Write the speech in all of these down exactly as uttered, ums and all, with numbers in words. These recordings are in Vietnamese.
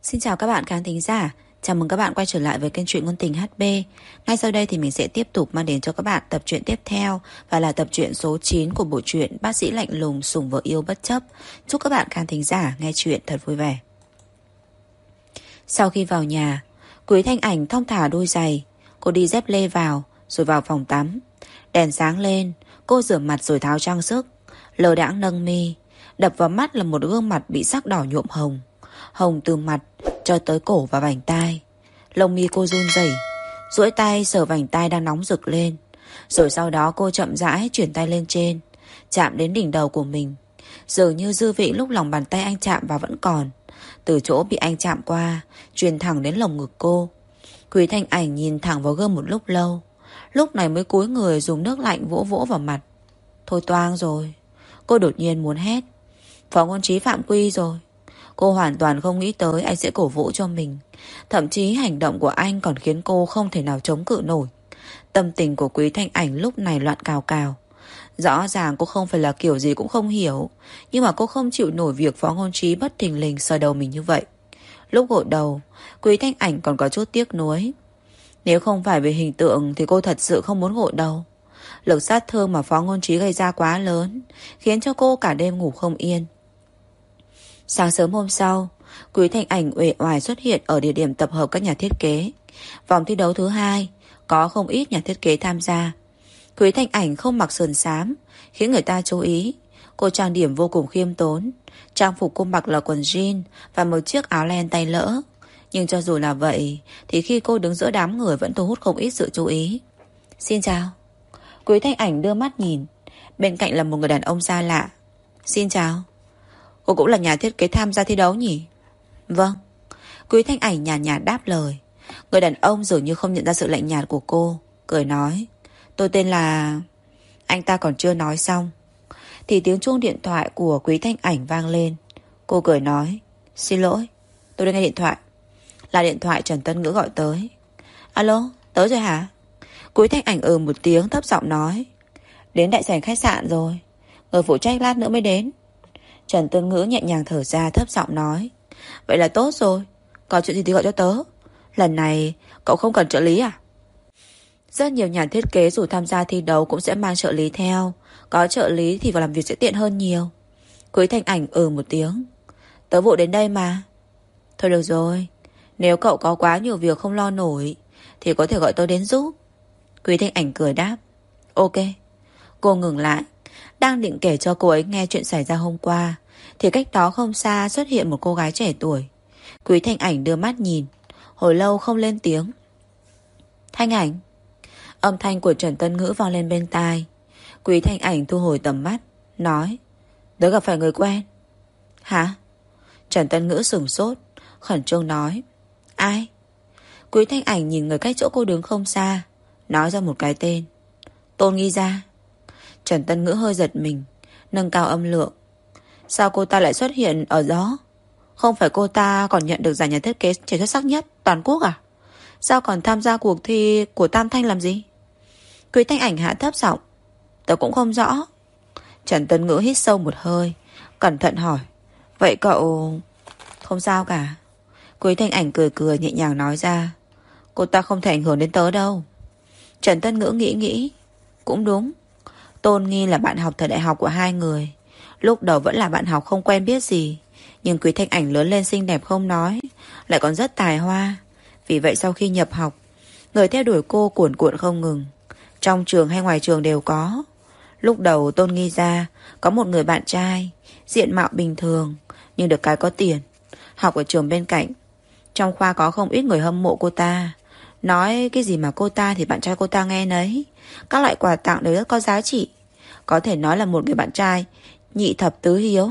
Xin chào các bạn khán thính giả. Chào mừng các bạn quay trở lại với kênh truyện ngôn tình hát bê. Ngay sau đây thì mình sẽ tiếp tục mang đến cho các bạn tập truyện tiếp theo, và là tập truyện số chín của bộ truyện Bác sĩ lạnh lùng sủng vợ yêu bất chấp. Chúc các bạn khán thính giả nghe truyện thật vui vẻ. Sau khi vào nhà, Quý Thanh Ảnh thong thả đôi giày. Cô đi dép lê vào, rồi vào phòng tắm. Đèn sáng lên, cô rửa mặt rồi tháo trang sức, lờ đãng nâng mi. Đập vào mắt là một gương mặt bị sắc đỏ nhuộm hồng. Hồng từ mặt cho tới cổ và vành tai. Lông mi cô run rẩy, duỗi tay sờ vành tai đang nóng rực lên. Rồi sau đó cô chậm rãi chuyển tay lên trên, chạm đến đỉnh đầu của mình. Dường như dư vị lúc lòng bàn tay anh chạm vào vẫn còn. Từ chỗ bị anh chạm qua, truyền thẳng đến lồng ngực cô. Quý Thanh Ảnh nhìn thẳng vào gương một lúc lâu, lúc này mới cúi người dùng nước lạnh vỗ vỗ vào mặt. Thôi toang rồi. Cô đột nhiên muốn hét. Phó Ngôn Trí phạm quy rồi. Cô hoàn toàn không nghĩ tới anh sẽ cổ vũ cho mình. Thậm chí hành động của anh còn khiến cô không thể nào chống cự nổi. Tâm tình của Quý Thanh Ảnh lúc này loạn cào cào. Rõ ràng cô không phải là kiểu gì cũng không hiểu, nhưng mà cô không chịu nổi việc Phó Ngôn Trí bất thình lình sờ đầu mình như vậy. Lúc gội đầu, Quý Thanh Ảnh còn có chút tiếc nuối. Nếu không phải về hình tượng thì cô thật sự không muốn gội đầu. Lực sát thương mà Phó Ngôn Trí gây ra quá lớn, khiến cho cô cả đêm ngủ không yên. Sáng sớm hôm sau, Quý Thanh Ảnh uể oải xuất hiện ở địa điểm tập hợp các nhà thiết kế. Vòng thi đấu thứ hai, có không ít nhà thiết kế tham gia. Quý Thanh Ảnh không mặc sườn xám, khiến người ta chú ý. Cô trang điểm vô cùng khiêm tốn. Trang phục cô mặc là quần jean và một chiếc áo len tay lỡ. Nhưng cho dù là vậy, thì khi cô đứng giữa đám người vẫn thu hút không ít sự chú ý. Xin chào. Quý Thanh Ảnh đưa mắt nhìn. Bên cạnh là một người đàn ông xa lạ. Xin chào. Cô cũng là nhà thiết kế tham gia thi đấu nhỉ? Vâng. Quý Thanh Ảnh nhàn nhạt đáp lời. Người đàn ông dường như không nhận ra sự lạnh nhạt của cô, cười nói. Tôi tên là... Anh ta còn chưa nói xong thì tiếng chuông điện thoại của Quý Thanh Ảnh vang lên. Cô cười nói. Xin lỗi, tôi đang nghe điện thoại. Là điện thoại Trần Tân Ngữ gọi tới. Alo, tới rồi hả? Quý Thanh Ảnh ừ một tiếng thấp giọng nói. Đến đại sảnh khách sạn rồi, người phụ trách lát nữa mới đến. Trần Tân Ngữ nhẹ nhàng thở ra thấp giọng nói. Vậy là tốt rồi, có chuyện gì thì gọi cho tớ. Lần này cậu không cần trợ lý à? Rất nhiều nhà thiết kế dù tham gia thi đấu cũng sẽ mang trợ lý theo. Có trợ lý thì vào làm việc sẽ tiện hơn nhiều. Quý Thanh Ảnh ừ một tiếng. Tớ vội đến đây mà. Thôi được rồi, nếu cậu có quá nhiều việc không lo nổi thì có thể gọi tớ đến giúp. Quý Thanh Ảnh cười đáp. Ok. Cô ngừng lại, đang định kể cho cô ấy nghe chuyện xảy ra hôm qua, thì cách đó không xa xuất hiện một cô gái trẻ tuổi. Quý Thanh Ảnh đưa mắt nhìn, hồi lâu không lên tiếng. Thanh Ảnh. Âm thanh của Trần Tân Ngữ vang lên bên tai. Quý Thanh Ảnh thu hồi tầm mắt, nói. Tớ gặp phải người quen. Hả? Trần Tân Ngữ sửng sốt, khẩn trương nói. Ai? Quý Thanh Ảnh nhìn người cách chỗ cô đứng không xa, nói ra một cái tên. Tôn Nghi Gia. Trần Tân Ngữ hơi giật mình, nâng cao âm lượng. Sao cô ta lại xuất hiện ở đó? Không phải cô ta còn nhận được giải nhà thiết kế trẻ xuất sắc nhất toàn quốc à? Sao còn tham gia cuộc thi của Tam Thanh làm gì? Quý Thanh Ảnh hạ thấp giọng. Tớ cũng không rõ. Trần Tân Ngữ hít sâu một hơi, cẩn thận hỏi. Vậy cậu... Không sao cả. Quý Thanh Ảnh cười cười nhẹ nhàng nói ra. Cô ta không thể ảnh hưởng đến tớ đâu. Trần Tân Ngữ nghĩ nghĩ. Cũng đúng. Tôn Nghi là bạn học thời đại học của hai người. Lúc đầu vẫn là bạn học không quen biết gì, nhưng Quý Thanh Ảnh lớn lên xinh đẹp không nói, lại còn rất tài hoa. Vì vậy sau khi nhập học, người theo đuổi cô cuồn cuộn không ngừng. Trong trường hay ngoài trường đều có. Lúc đầu Tôn Nghi Gia có một người bạn trai, diện mạo bình thường, nhưng được cái có tiền, học ở trường bên cạnh. Trong khoa có không ít người hâm mộ cô ta. Nói cái gì mà cô ta thì bạn trai cô ta nghe nấy. Các loại quà tặng đều rất có giá trị. Có thể nói là một người bạn trai nhị thập tứ hiếu.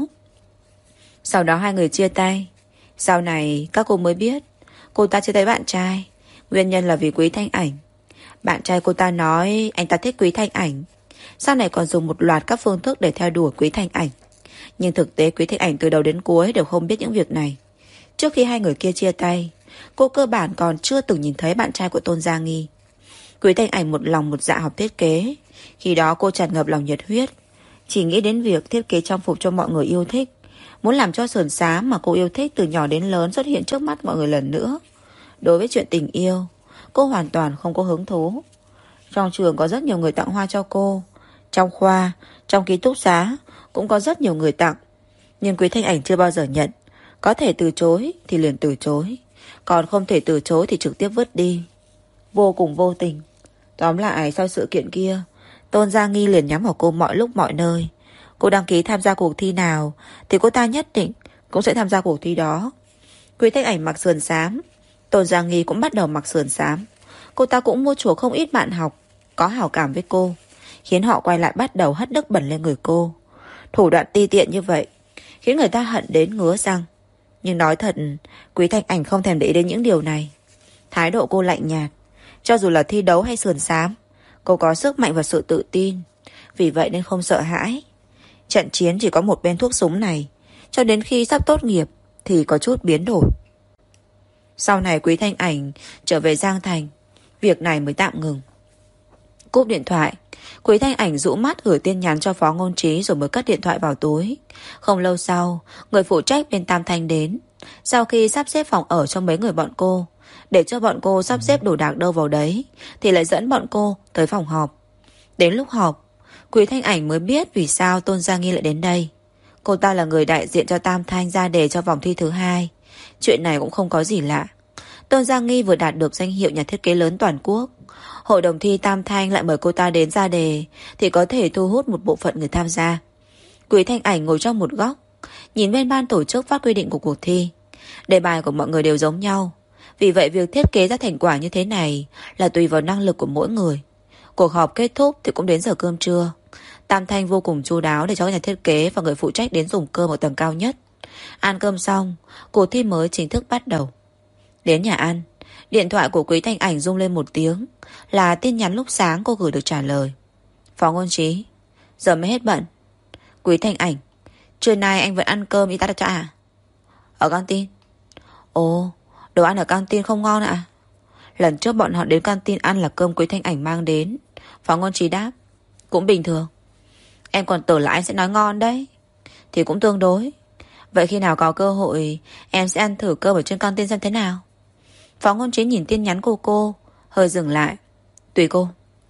Sau đó hai người chia tay. Sau này các cô mới biết cô ta chia tay bạn trai, nguyên nhân là vì Quý Thanh Ảnh. Bạn trai cô ta nói anh ta thích Quý Thanh Ảnh, sau này còn dùng một loạt các phương thức để theo đuổi Quý Thanh Ảnh. Nhưng thực tế Quý Thanh Ảnh từ đầu đến cuối đều không biết những việc này. Trước khi hai người kia chia tay, cô cơ bản còn chưa từng nhìn thấy bạn trai của Tôn Gia Nghi. Quý Thanh Ảnh một lòng một dạ học thiết kế. Khi đó cô tràn ngập lòng nhiệt huyết, chỉ nghĩ đến việc thiết kế trang phục cho mọi người yêu thích. muốn làm cho sườn xám mà cô yêu thích từ nhỏ đến lớn xuất hiện trước mắt mọi người lần nữa. Đối với chuyện tình yêu, cô hoàn toàn không có hứng thú. Trong trường có rất nhiều người tặng hoa cho cô, trong khoa, trong ký túc xá cũng có rất nhiều người tặng, nhưng Quý Thanh Ảnh chưa bao giờ nhận. Có thể từ chối thì liền từ chối, còn không thể từ chối thì trực tiếp vứt đi. Vô cùng vô tình. Tóm lại, sau sự kiện kia, Tôn Gia Nghi liền nhắm vào cô mọi lúc mọi nơi. Cô đăng ký tham gia cuộc thi nào thì cô ta nhất định cũng sẽ tham gia cuộc thi đó. Quý Thanh Ảnh mặc sườn xám, Tôn Gia Nghi cũng bắt đầu mặc sườn xám. Cô ta cũng mua chuộc không ít bạn học có hảo cảm với cô, khiến họ quay lại bắt đầu hất nước bẩn lên người cô. Thủ đoạn ti tiện như vậy khiến người ta hận đến ngứa răng. Nhưng nói thật, Quý Thanh Ảnh không thèm để ý đến những điều này. Thái độ cô lạnh nhạt. Cho dù là thi đấu hay sườn xám, cô có sức mạnh và sự tự tin, vì vậy nên không sợ hãi. Trận chiến chỉ có một bên thuốc súng này, cho đến khi sắp tốt nghiệp thì có chút biến đổi. Sau này Quý Thanh Ảnh trở về Giang Thành, việc này mới tạm ngừng. Cúp điện thoại, Quý Thanh Ảnh rũ mắt gửi tin nhắn cho Phó Ngôn Trí rồi mới cất điện thoại vào túi. Không lâu sau, người phụ trách bên Tam Thanh đến. Sau khi sắp xếp phòng ở cho mấy người bọn cô, để cho bọn cô sắp xếp đồ đạc đâu vào đấy, thì lại dẫn bọn cô tới phòng họp. Đến lúc họp, Quý Thanh Ảnh mới biết vì sao Tôn Gia Nghi lại đến đây. Cô ta là người đại diện cho Tam Thanh ra đề cho vòng thi thứ hai. Chuyện này cũng không có gì lạ. Tôn Gia Nghi vừa đạt được danh hiệu nhà thiết kế lớn toàn quốc, hội đồng thi Tam Thanh lại mời cô ta đến ra đề, thì có thể thu hút một bộ phận người tham gia. Quý Thanh Ảnh ngồi trong một góc, nhìn bên ban tổ chức phát quy định của cuộc thi. Đề bài của mọi người đều giống nhau, vì vậy việc thiết kế ra thành quả như thế này là tùy vào năng lực của mỗi người. Cuộc họp kết thúc thì cũng đến giờ cơm trưa. Tam Thanh vô cùng chu đáo để cho các nhà thiết kế và người phụ trách đến dùng cơm ở tầng cao nhất. Ăn cơm xong, cuộc thi mới chính thức bắt đầu. Đến nhà ăn, điện thoại của Quý Thanh Ảnh rung lên một tiếng, là tin nhắn lúc sáng cô gửi được trả lời. Phó Ngôn Trí, giờ mới hết bận. Quý Thanh Ảnh, trưa nay anh vẫn ăn cơm y tá đặt cho à? Ở căng tin. Ồ, đồ ăn ở căng tin không ngon ạ? Lần trước bọn họ đến căng tin ăn là cơm Quý Thanh Ảnh mang đến. Phó Ngôn Trí đáp, cũng bình thường. Em còn tưởng là anh sẽ nói ngon đấy. Thì cũng tương đối. Vậy khi nào có cơ hội em sẽ ăn thử cơm ở trên căng tin xem thế nào. Phó Ngôn Trí nhìn tin nhắn của cô, hơi dừng lại. Tùy cô.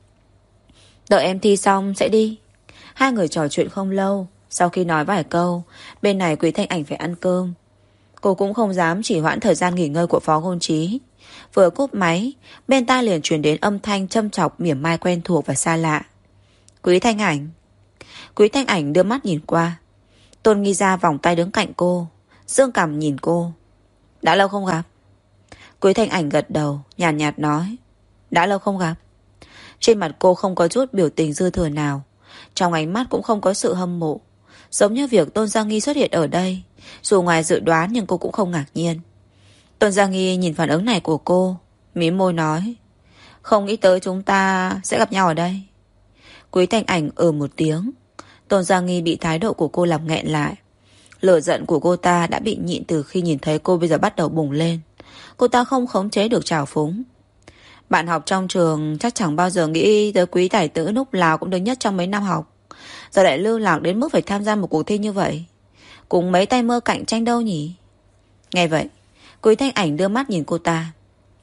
Đợi em thi xong sẽ đi. Hai người trò chuyện không lâu. Sau khi nói vài câu, bên này Quý Thanh Ảnh phải ăn cơm. Cô cũng không dám chỉ hoãn thời gian nghỉ ngơi của Phó Ngôn Trí. Vừa cúp máy, bên tai liền truyền đến âm thanh châm chọc mỉa mai quen thuộc và xa lạ. Quý Thanh Ảnh. Quý Thanh Ảnh đưa mắt nhìn qua. Tôn Nghi Gia vòng tay đứng cạnh cô, dương cằm nhìn cô. Đã lâu không gặp. Quý Thanh Ảnh gật đầu, nhàn nhạt, nhạt nói. Đã lâu không gặp. Trên mặt cô không có chút biểu tình dư thừa nào, trong ánh mắt cũng không có sự hâm mộ. Giống như việc Tôn Gia Nghi xuất hiện ở đây, dù ngoài dự đoán nhưng cô cũng không ngạc nhiên. Tôn Gia Nghi nhìn phản ứng này của cô, mím môi nói. Không nghĩ tới chúng ta sẽ gặp nhau ở đây. Quý Thanh Ảnh ừ một tiếng. Tôn Gia Nghi bị thái độ của cô làm nghẹn lại. Lửa giận của cô ta đã bị nhịn từ khi nhìn thấy cô bây giờ bắt đầu bùng lên. Cô ta không khống chế được trào phúng. Bạn học trong trường chắc chẳng bao giờ nghĩ tới Quý tài tử lúc nào cũng đứng nhất trong mấy năm học, giờ lại lưu lạc đến mức phải tham gia một cuộc thi như vậy. Cùng mấy tay mơ cạnh tranh đâu nhỉ? Nghe vậy, Quý Thanh Ảnh đưa mắt nhìn cô ta.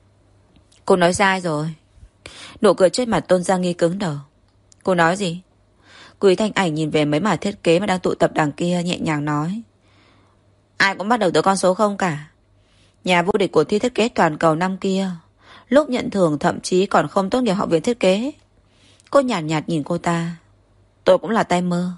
Cô nói sai rồi. Nụ cười trên mặt Tôn Gia Nghi cứng đờ. Cô nói gì? Quý Thanh Ảnh nhìn về mấy mảng thiết kế mà đang tụ tập đằng kia, nhẹ nhàng nói. Ai cũng bắt đầu từ con số không cả. Nhà vô địch của thi thiết kế toàn cầu năm kia, lúc nhận thưởng thậm chí còn không tốt nghiệp học viện thiết kế. Cô nhàn nhạt, nhạt nhìn cô ta. Tôi cũng là tay mơ.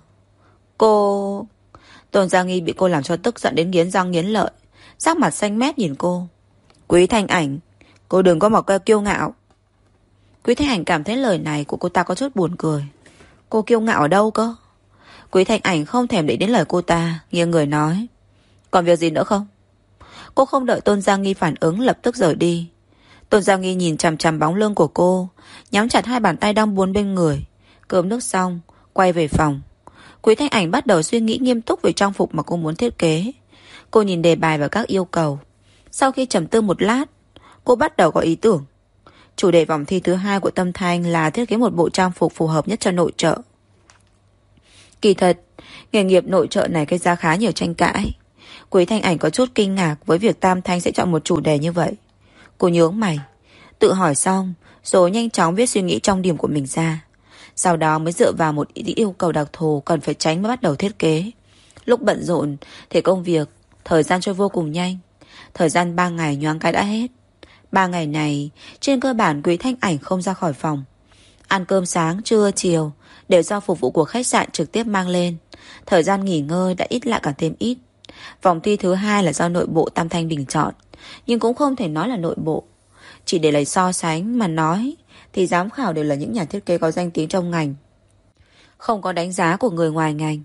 Cô... Tôn Gia Nghi bị cô làm cho tức giận đến nghiến răng nghiến lợi, sắc mặt xanh mét nhìn cô. Quý Thanh Ảnh, cô đừng có một câu kiêu ngạo. Quý Thanh Ảnh cảm thấy lời này của cô ta có chút buồn cười. Cô kiêu ngạo ở đâu cơ? Quý Thanh Ảnh không thèm để đến lời cô ta, nghiêng người nói. Còn việc gì nữa không? Cô không đợi Tôn Gia Nghi phản ứng, lập tức rời đi. Tôn Gia Nghi nhìn chằm chằm bóng lưng của cô, nhắm chặt hai bàn tay đang buồn bên người. Cơm nước xong, quay về phòng. Quý Thanh Ảnh bắt đầu suy nghĩ nghiêm túc về trang phục mà cô muốn thiết kế. Cô nhìn đề bài và các yêu cầu. Sau khi trầm tư một lát, cô bắt đầu có ý tưởng. Chủ đề vòng thi thứ hai của Tâm Thanh là thiết kế một bộ trang phục phù hợp nhất cho nội trợ. Kỳ thật, nghề nghiệp nội trợ này gây ra khá nhiều tranh cãi. Quý Thanh Ảnh có chút kinh ngạc với việc Tam Thanh sẽ chọn một chủ đề như vậy. Cô nhướng mày, tự hỏi xong rồi nhanh chóng viết suy nghĩ trong điểm của mình ra. Sau đó mới dựa vào một yêu cầu đặc thù cần phải tránh mới bắt đầu thiết kế. Lúc bận rộn thì công việc, thời gian trôi vô cùng nhanh. Thời gian ba ngày nhoáng cái đã hết. Ba ngày này trên cơ bản Quý Thanh Ảnh không ra khỏi phòng. Ăn cơm sáng, trưa, chiều đều do phục vụ của khách sạn trực tiếp mang lên. Thời gian nghỉ ngơi đã ít lại càng thêm ít. Vòng thi thứ hai là do nội bộ Tam Thanh bình chọn, nhưng cũng không thể nói là nội bộ. Chỉ để lấy so sánh mà nói thì giám khảo đều là những nhà thiết kế có danh tiếng trong ngành, không có đánh giá của người ngoài ngành.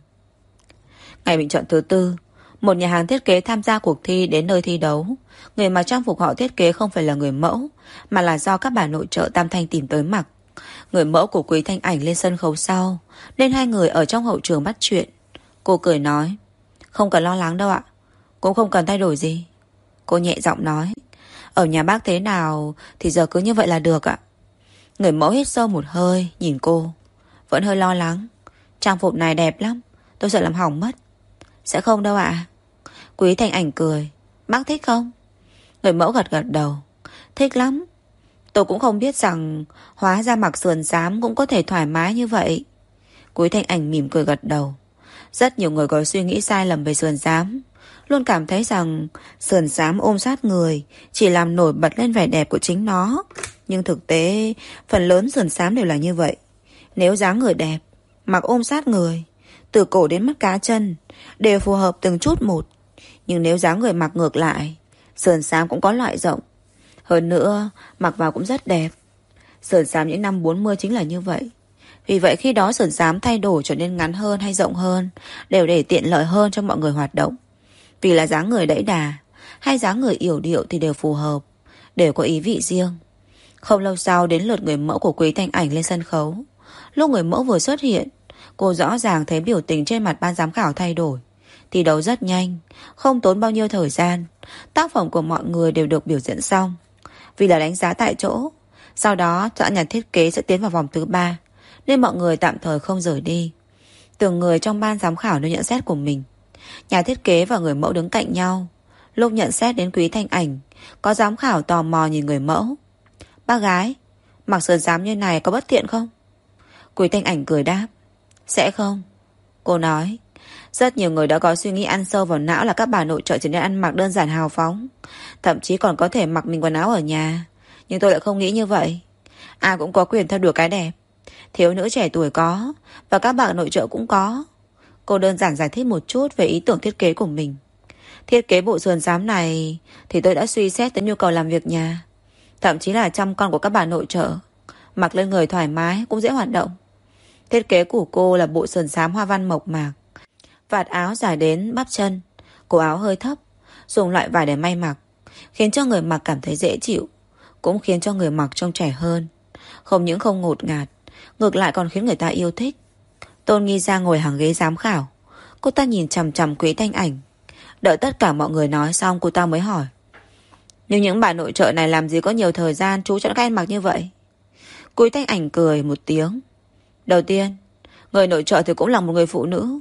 Ngày bình chọn thứ tư, một nhà hàng thiết kế tham gia cuộc thi đến nơi thi đấu. Người mặc trang phục họ thiết kế không phải là người mẫu, mà là do các bà nội trợ Tam Thanh tìm tới mặc. Người mẫu của Quý Thanh Ảnh lên sân khấu sau, nên hai người ở trong hậu trường bắt chuyện. Cô cười nói, không cần lo lắng đâu ạ, cũng không cần thay đổi gì. Cô nhẹ giọng nói, ở nhà bác thế nào thì giờ cứ như vậy là được ạ. Người mẫu hít sâu một hơi, nhìn cô, vẫn hơi lo lắng. Trang phục này đẹp lắm, tôi sợ làm hỏng mất. Sẽ không đâu ạ. Quý Thanh Ảnh cười, bác thích không? Người mẫu gật gật đầu, thích lắm. Tôi cũng không biết rằng hóa ra mặc sườn xám cũng có thể thoải mái như vậy. Quý Thanh Ảnh mỉm cười gật đầu. Rất nhiều người có suy nghĩ sai lầm về sườn xám, luôn cảm thấy rằng sườn xám ôm sát người chỉ làm nổi bật lên vẻ đẹp của chính nó. Nhưng thực tế phần lớn sườn xám đều là như vậy. Nếu dáng người đẹp, mặc ôm sát người, từ cổ đến mắt cá chân đều phù hợp từng chút một. Nhưng nếu dáng người mặc ngược lại, sườn xám cũng có loại rộng. Hơn nữa mặc vào cũng rất đẹp. Sườn xám những năm bốn mươi chính là như vậy. Vì vậy khi đó sườn xám thay đổi trở nên ngắn hơn hay rộng hơn đều để tiện lợi hơn cho mọi người hoạt động. Vì là dáng người đẫy đà hay dáng người yểu điệu thì đều phù hợp, đều có ý vị riêng. Không lâu sau đến lượt người mẫu của Quý Thanh Ảnh lên sân khấu. Lúc người mẫu vừa xuất hiện, cô rõ ràng thấy biểu tình trên mặt ban giám khảo thay đổi. Thi đấu rất nhanh, không tốn bao nhiêu thời gian. Tác phẩm của mọi người đều được biểu diễn xong. Vì là đánh giá tại chỗ, sau đó chọn nhà thiết kế sẽ tiến vào vòng thứ ba, nên mọi người tạm thời không rời đi. Từng người trong ban giám khảo đều nhận xét của mình. Nhà thiết kế và người mẫu đứng cạnh nhau. Lúc nhận xét đến Quý Thanh Ảnh, có giám khảo tò mò nhìn người mẫu. Bác gái, mặc sườn xám như này có bất tiện không? Quý Thanh Ảnh cười đáp, sẽ không. Cô nói, rất nhiều người đã có suy nghĩ ăn sâu vào não là các bà nội trợ chỉ nên ăn mặc đơn giản hào phóng, thậm chí còn có thể mặc mình quần áo ở nhà. Nhưng tôi lại không nghĩ như vậy. Ai cũng có quyền theo đuổi cái đẹp. Thiếu nữ trẻ tuổi có, và các bà nội trợ cũng có. Cô đơn giản giải thích một chút về ý tưởng thiết kế của mình. Thiết kế bộ sườn xám này thì tôi đã suy xét tới nhu cầu làm việc nhà, thậm chí là chăm con của các bà nội trợ. Mặc lên người thoải mái cũng dễ hoạt động. Thiết kế của cô là bộ sườn xám hoa văn mộc mạc, vạt áo dài đến bắp chân, cổ áo hơi thấp, dùng loại vải để may mặc, khiến cho người mặc cảm thấy dễ chịu, cũng khiến cho người mặc trông trẻ hơn. Không những không ngột ngạt, ngược lại còn khiến người ta yêu thích. Tôn Nghi Gia ngồi hàng ghế giám khảo. Cô ta nhìn chằm chằm Quý Thanh Ảnh. Đợi tất cả mọi người nói xong, cô ta mới hỏi, nhưng những bà nội trợ này làm gì có nhiều thời gian chú chọn cách ăn mặc như vậy? Quý Thanh Ảnh cười một tiếng. Đầu tiên, người nội trợ thì cũng là một người phụ nữ.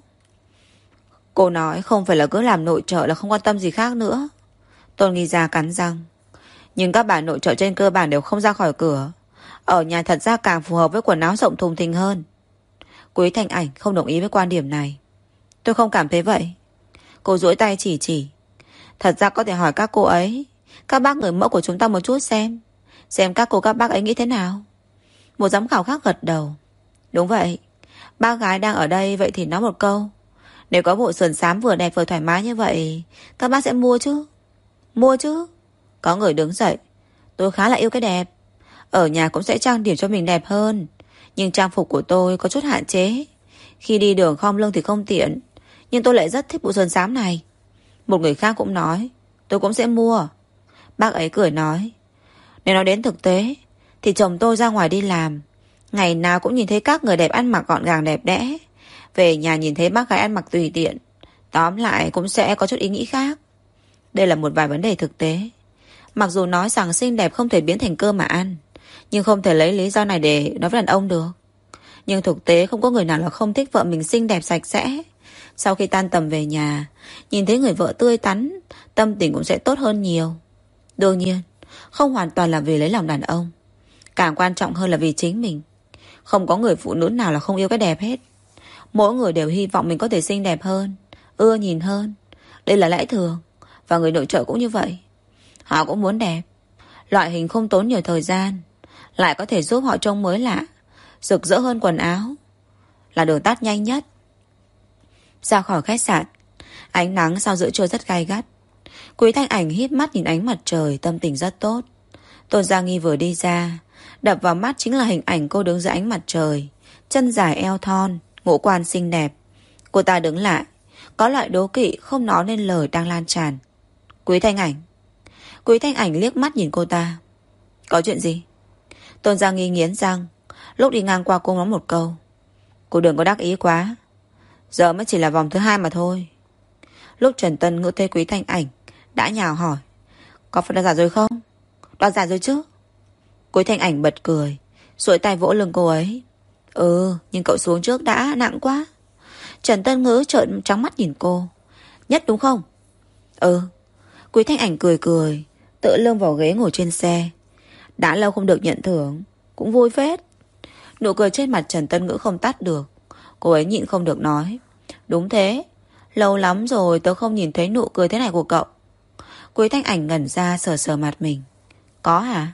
Cô nói không phải là cứ làm nội trợ là không quan tâm gì khác nữa. Tôn Nghi Gia cắn răng. Nhưng các bà nội trợ trên cơ bản đều không ra khỏi cửa. Ở nhà thật ra càng phù hợp với quần áo rộng thùng thình hơn. Quý Thanh Ảnh không đồng ý với quan điểm này. Tôi không cảm thấy vậy. Cô duỗi tay chỉ chỉ. Thật ra có thể hỏi các cô ấy, các bác người mẫu của chúng ta một chút xem Xem các cô các bác ấy nghĩ thế nào. Một giám khảo khác gật đầu. Đúng vậy, bác gái đang ở đây, vậy thì nói một câu. Nếu có bộ sườn xám vừa đẹp vừa thoải mái như vậy, các bác sẽ mua chứ? Mua chứ. Có người đứng dậy. Tôi khá là yêu cái đẹp. Ở nhà cũng sẽ trang điểm cho mình đẹp hơn. Nhưng trang phục của tôi có chút hạn chế. Khi đi đường khom lưng thì không tiện. Nhưng tôi lại rất thích bộ sườn xám này. Một người khác cũng nói, tôi cũng sẽ mua. Bác ấy cười nói, nếu nói đến thực tế thì chồng tôi ra ngoài đi làm, ngày nào cũng nhìn thấy các người đẹp ăn mặc gọn gàng đẹp đẽ, về nhà nhìn thấy bác gái ăn mặc tùy tiện. Tóm lại cũng sẽ có chút ý nghĩ khác. Đây là một vài vấn đề thực tế. Mặc dù nói rằng xinh đẹp không thể biến thành cơm mà ăn, nhưng không thể lấy lý do này để nói với đàn ông được. Nhưng thực tế không có người nào là không thích vợ mình xinh đẹp sạch sẽ. Sau khi tan tầm về nhà, nhìn thấy người vợ tươi tắn, tâm tình cũng sẽ tốt hơn nhiều. Đương nhiên, không hoàn toàn là vì lấy lòng đàn ông, càng quan trọng hơn là vì chính mình. Không có người phụ nữ nào là không yêu cái đẹp hết. Mỗi người đều hy vọng mình có thể xinh đẹp hơn, ưa nhìn hơn. Đây là lẽ thường. Và người nội trợ cũng như vậy. Họ cũng muốn đẹp. Loại hình không tốn nhiều thời gian, lại có thể giúp họ trông mới lạ, rực rỡ hơn quần áo, là đường tắt nhanh nhất. Ra khỏi khách sạn, ánh nắng sau giữa trưa rất gay gắt. Quý Thanh Ảnh híp mắt nhìn ánh mặt trời, tâm tình rất tốt. Tôn Gia Nghi vừa đi ra, đập vào mắt chính là hình ảnh cô đứng dưới ánh mặt trời, chân dài eo thon, ngũ quan xinh đẹp. Cô ta đứng lại, có loại đố kỵ không nói nên lời đang lan tràn. Quý Thanh Ảnh. Quý Thanh Ảnh liếc mắt nhìn cô ta. Có chuyện gì? Tôn Gia Nghi nghiến răng, lúc đi ngang qua cô nói một câu. Cô đừng có đắc ý quá, giờ mới chỉ là vòng thứ hai mà thôi. Lúc Trần Tân Ngữ thấy Quý Thanh Ảnh, đã nhào hỏi, có phải đoạt giải rồi không? Đoạt giải rồi chứ? Quý Thanh Ảnh bật cười, duỗi tay vỗ lưng cô ấy. Ừ, nhưng cậu xuống trước đã, nặng quá. Trần Tân Ngữ trợn trắng mắt nhìn cô. Nhất đúng không? Ừ. Quý Thanh Ảnh cười cười, tựa lưng vào ghế ngồi trên xe. Đã lâu không được nhận thưởng, cũng vui phết. Nụ cười trên mặt Trần Tân Ngữ không tắt được. Cô ấy nhịn không được nói. Đúng thế, lâu lắm rồi tớ không nhìn thấy nụ cười thế này của cậu. Quý Thanh Ảnh ngẩn ra sờ sờ mặt mình. Có hả?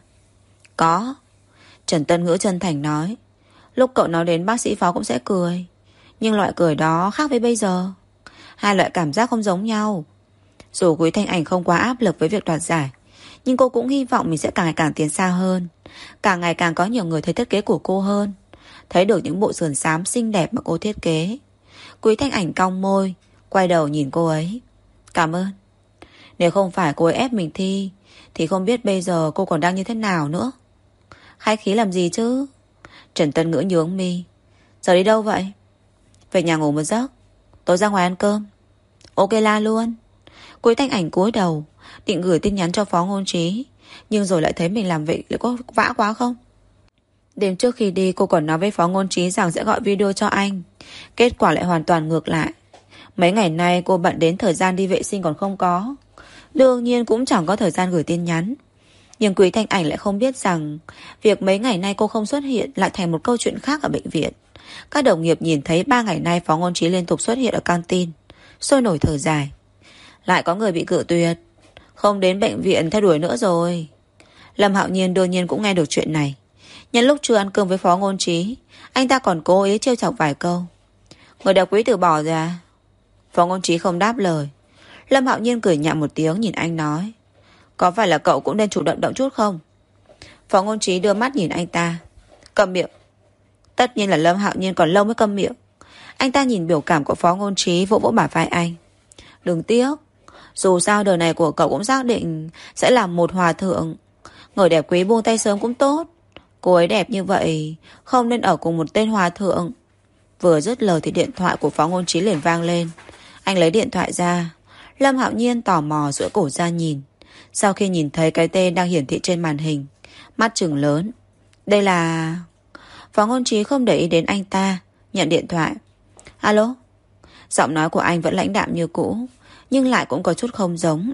Có. Trần Tân Ngữ chân thành nói. Lúc cậu nói đến bác sĩ Phó cũng sẽ cười, nhưng loại cười đó khác với bây giờ. Hai loại cảm giác không giống nhau. Dù Quý Thanh Ảnh không quá áp lực với việc đoạt giải, nhưng cô cũng hy vọng mình sẽ càng ngày càng tiến xa hơn, càng ngày càng có nhiều người thấy thiết kế của cô hơn, thấy được những bộ sườn xám xinh đẹp mà cô thiết kế. Quý Thanh Ảnh cong môi, quay đầu nhìn cô ấy. Cảm ơn. Nếu không phải cô ấy ép mình thi, thì không biết bây giờ cô còn đang như thế nào nữa. Khách khí làm gì chứ? Trần Tân Ngữ nhướng mi. Giờ đi đâu vậy? Về nhà ngủ một giấc, tối ra ngoài ăn cơm. Ok la luôn. Quý Thanh Ảnh cúi đầu, định gửi tin nhắn cho Phó Ngôn Trí, nhưng rồi lại thấy mình làm vậy liệu có vã quá không? Đêm trước khi đi cô còn nói với Phó Ngôn Trí rằng sẽ gọi video cho anh. Kết quả lại hoàn toàn ngược lại. Mấy ngày nay cô bận đến thời gian đi vệ sinh còn không có, đương nhiên cũng chẳng có thời gian gửi tin nhắn. Nhưng Quý Thanh Ảnh lại không biết rằng việc mấy ngày nay cô không xuất hiện lại thành một câu chuyện khác ở bệnh viện. Các đồng nghiệp nhìn thấy ba ngày nay Phó Ngôn Trí liên tục xuất hiện ở canteen, sôi nổi thở dài. Lại có người bị cự tuyệt, không đến bệnh viện theo đuổi nữa rồi. Lâm Hạo Nhiên đương nhiên cũng nghe được chuyện này. Nhân lúc chưa ăn cơm với Phó Ngôn Trí, anh ta còn cố ý trêu chọc vài câu. Người đẹp quý từ bỏ ra. Phó Ngôn Trí không đáp lời. Lâm Hạo Nhiên cười nhạo một tiếng nhìn anh nói, có phải là cậu cũng nên chủ động động chút không? Phó Ngôn Trí đưa mắt nhìn anh ta. Câm miệng. Tất nhiên là Lâm Hạo Nhiên còn lâu mới câm miệng. Anh ta nhìn biểu cảm của Phó Ngôn Trí, vỗ vỗ bả vai anh. Đừng tiếc, dù sao đời này của cậu cũng xác định sẽ là một hòa thượng. Người đẹp quý buông tay sớm cũng tốt. Cô ấy đẹp như vậy, không nên ở cùng một tên hòa thượng. Vừa dứt lời thì điện thoại của Phó Ngôn Trí liền vang lên. Anh lấy điện thoại ra. Lâm Hạo Nhiên tò mò duỗi cổ ra nhìn. Sau khi nhìn thấy cái tên đang hiển thị trên màn hình, mắt trừng lớn. Đây là... Phó Ngôn Trí không để ý đến anh ta, nhận điện thoại. Alo? Giọng nói của anh vẫn lãnh đạm như cũ, nhưng lại cũng có chút không giống.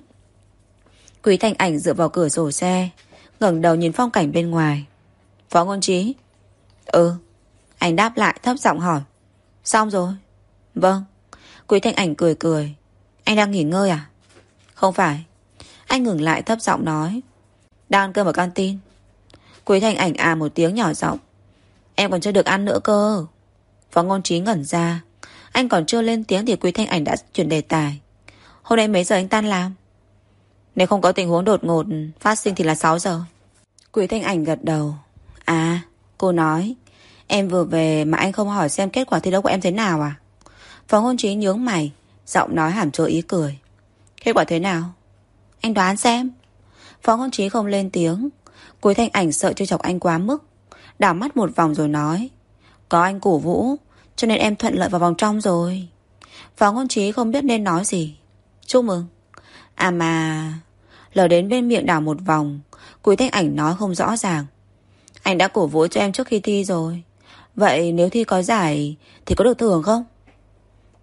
Quý Thanh Ảnh dựa vào cửa sổ xe, ngẩng đầu nhìn phong cảnh bên ngoài. Phó Ngôn Trí? Ừ. Anh đáp lại thấp giọng hỏi. Xong rồi? Vâng. Quý Thanh Ảnh cười cười. Anh đang nghỉ ngơi à? Không phải. Anh ngừng lại thấp giọng nói. Đang ăn cơm ở canteen. Quý Thanh Ảnh à một tiếng nhỏ giọng. Em còn chưa được ăn nữa cơ. Phó Ngôn Trí ngẩn ra. Anh còn chưa lên tiếng thì Quý Thanh Ảnh đã chuyển đề tài. Hôm nay mấy giờ anh tan làm? Nếu không có tình huống đột ngột phát sinh thì là sáu giờ. Quý Thanh Ảnh gật đầu. À, cô nói em vừa về mà anh không hỏi xem kết quả thi đấu của em thế nào à? Phó Ngôn Trí nhướng mày, giọng nói hàm chứa ý cười. Kết quả thế nào? Anh đoán xem. Phó Ngôn Trí không lên tiếng. Quý Thanh Ảnh sợ trêu chọc anh quá mức, đảo mắt một vòng rồi nói. Có anh cổ vũ, cho nên em thuận lợi vào vòng trong rồi. Phó Ngôn Trí không biết nên nói gì. Chúc mừng. À mà... Lời đến bên miệng đảo một vòng, Quý Thanh Ảnh nói không rõ ràng. Anh đã cổ vũ cho em trước khi thi rồi. Vậy nếu thi có giải thì có được thưởng không?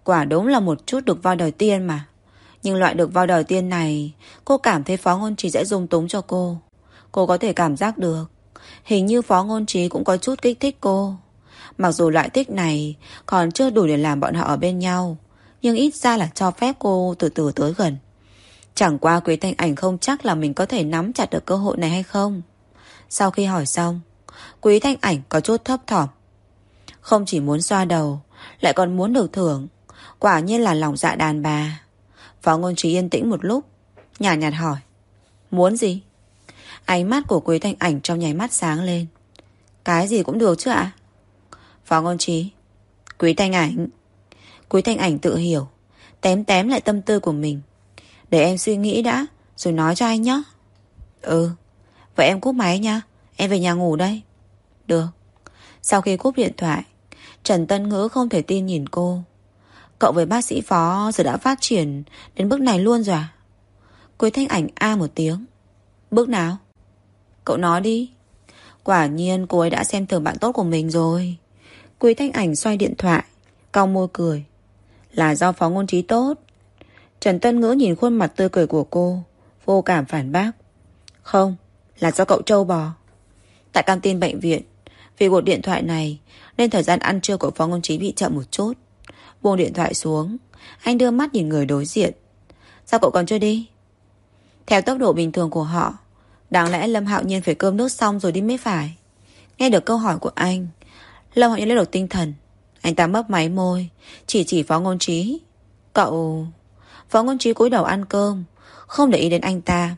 Quả đúng là một chút được voi đời tiên mà. Nhưng loại được voi đời tiên này, cô cảm thấy Phó Ngôn Trí sẽ dung túng cho cô. Cô có thể cảm giác được. Hình như Phó Ngôn Trí cũng có chút kích thích cô. Mặc dù loại thích này còn chưa đủ để làm bọn họ ở bên nhau, nhưng ít ra là cho phép cô từ từ tới gần. Chẳng qua Quý Thanh Ảnh không chắc là mình có thể nắm chặt được cơ hội này hay không. Sau khi hỏi xong, Quý Thanh Ảnh có chút thấp thỏm. Không chỉ muốn xoa đầu, lại còn muốn được thưởng. Quả nhiên là lòng dạ đàn bà. Phó Ngôn Trí yên tĩnh một lúc, nhàn nhạt hỏi: muốn gì? Ánh mắt của Quý Thanh Ảnh trong nháy mắt sáng lên. Cái gì cũng được chứ ạ? Phó Ngôn Trí: Quý Thanh Ảnh. Quý Thanh Ảnh tự hiểu, tém tém lại tâm tư của mình. Để em suy nghĩ đã, rồi nói cho anh nhé. Ừ, vậy em cúp máy nha. Em về nhà ngủ đây. Được. Sau khi cúp điện thoại, Trần Tân Ngữ không thể tin nhìn cô. Cậu với bác sĩ Phó giờ đã phát triển đến bước này luôn rồi à? Quý Thanh Ảnh a một tiếng. Bước nào? Cậu nói đi. Quả nhiên cô ấy đã xem thường bạn tốt của mình rồi. Quý Thanh Ảnh xoay điện thoại, cau môi cười. Là do Phó Ngôn Trí tốt. Trần Tân Ngữ nhìn khuôn mặt tươi cười của cô, vô cảm phản bác. Không, là do cậu trâu bò. Tại căng tin bệnh viện, vì cuộc điện thoại này nên thời gian ăn trưa của Phó Ngôn Trí bị chậm một chút. Buông điện thoại xuống, anh đưa mắt nhìn người đối diện. Sao cậu còn chưa đi? Theo tốc độ bình thường của họ, đáng lẽ Lâm Hạo Nhiên phải cơm nước xong rồi đi mới phải. Nghe được câu hỏi của anh, Lâm Hạo Nhiên lấy được tinh thần. Anh ta mấp máy môi, chỉ chỉ Phó Ngôn Trí. Cậu... Phó Ngôn Trí cúi đầu ăn cơm, không để ý đến anh ta.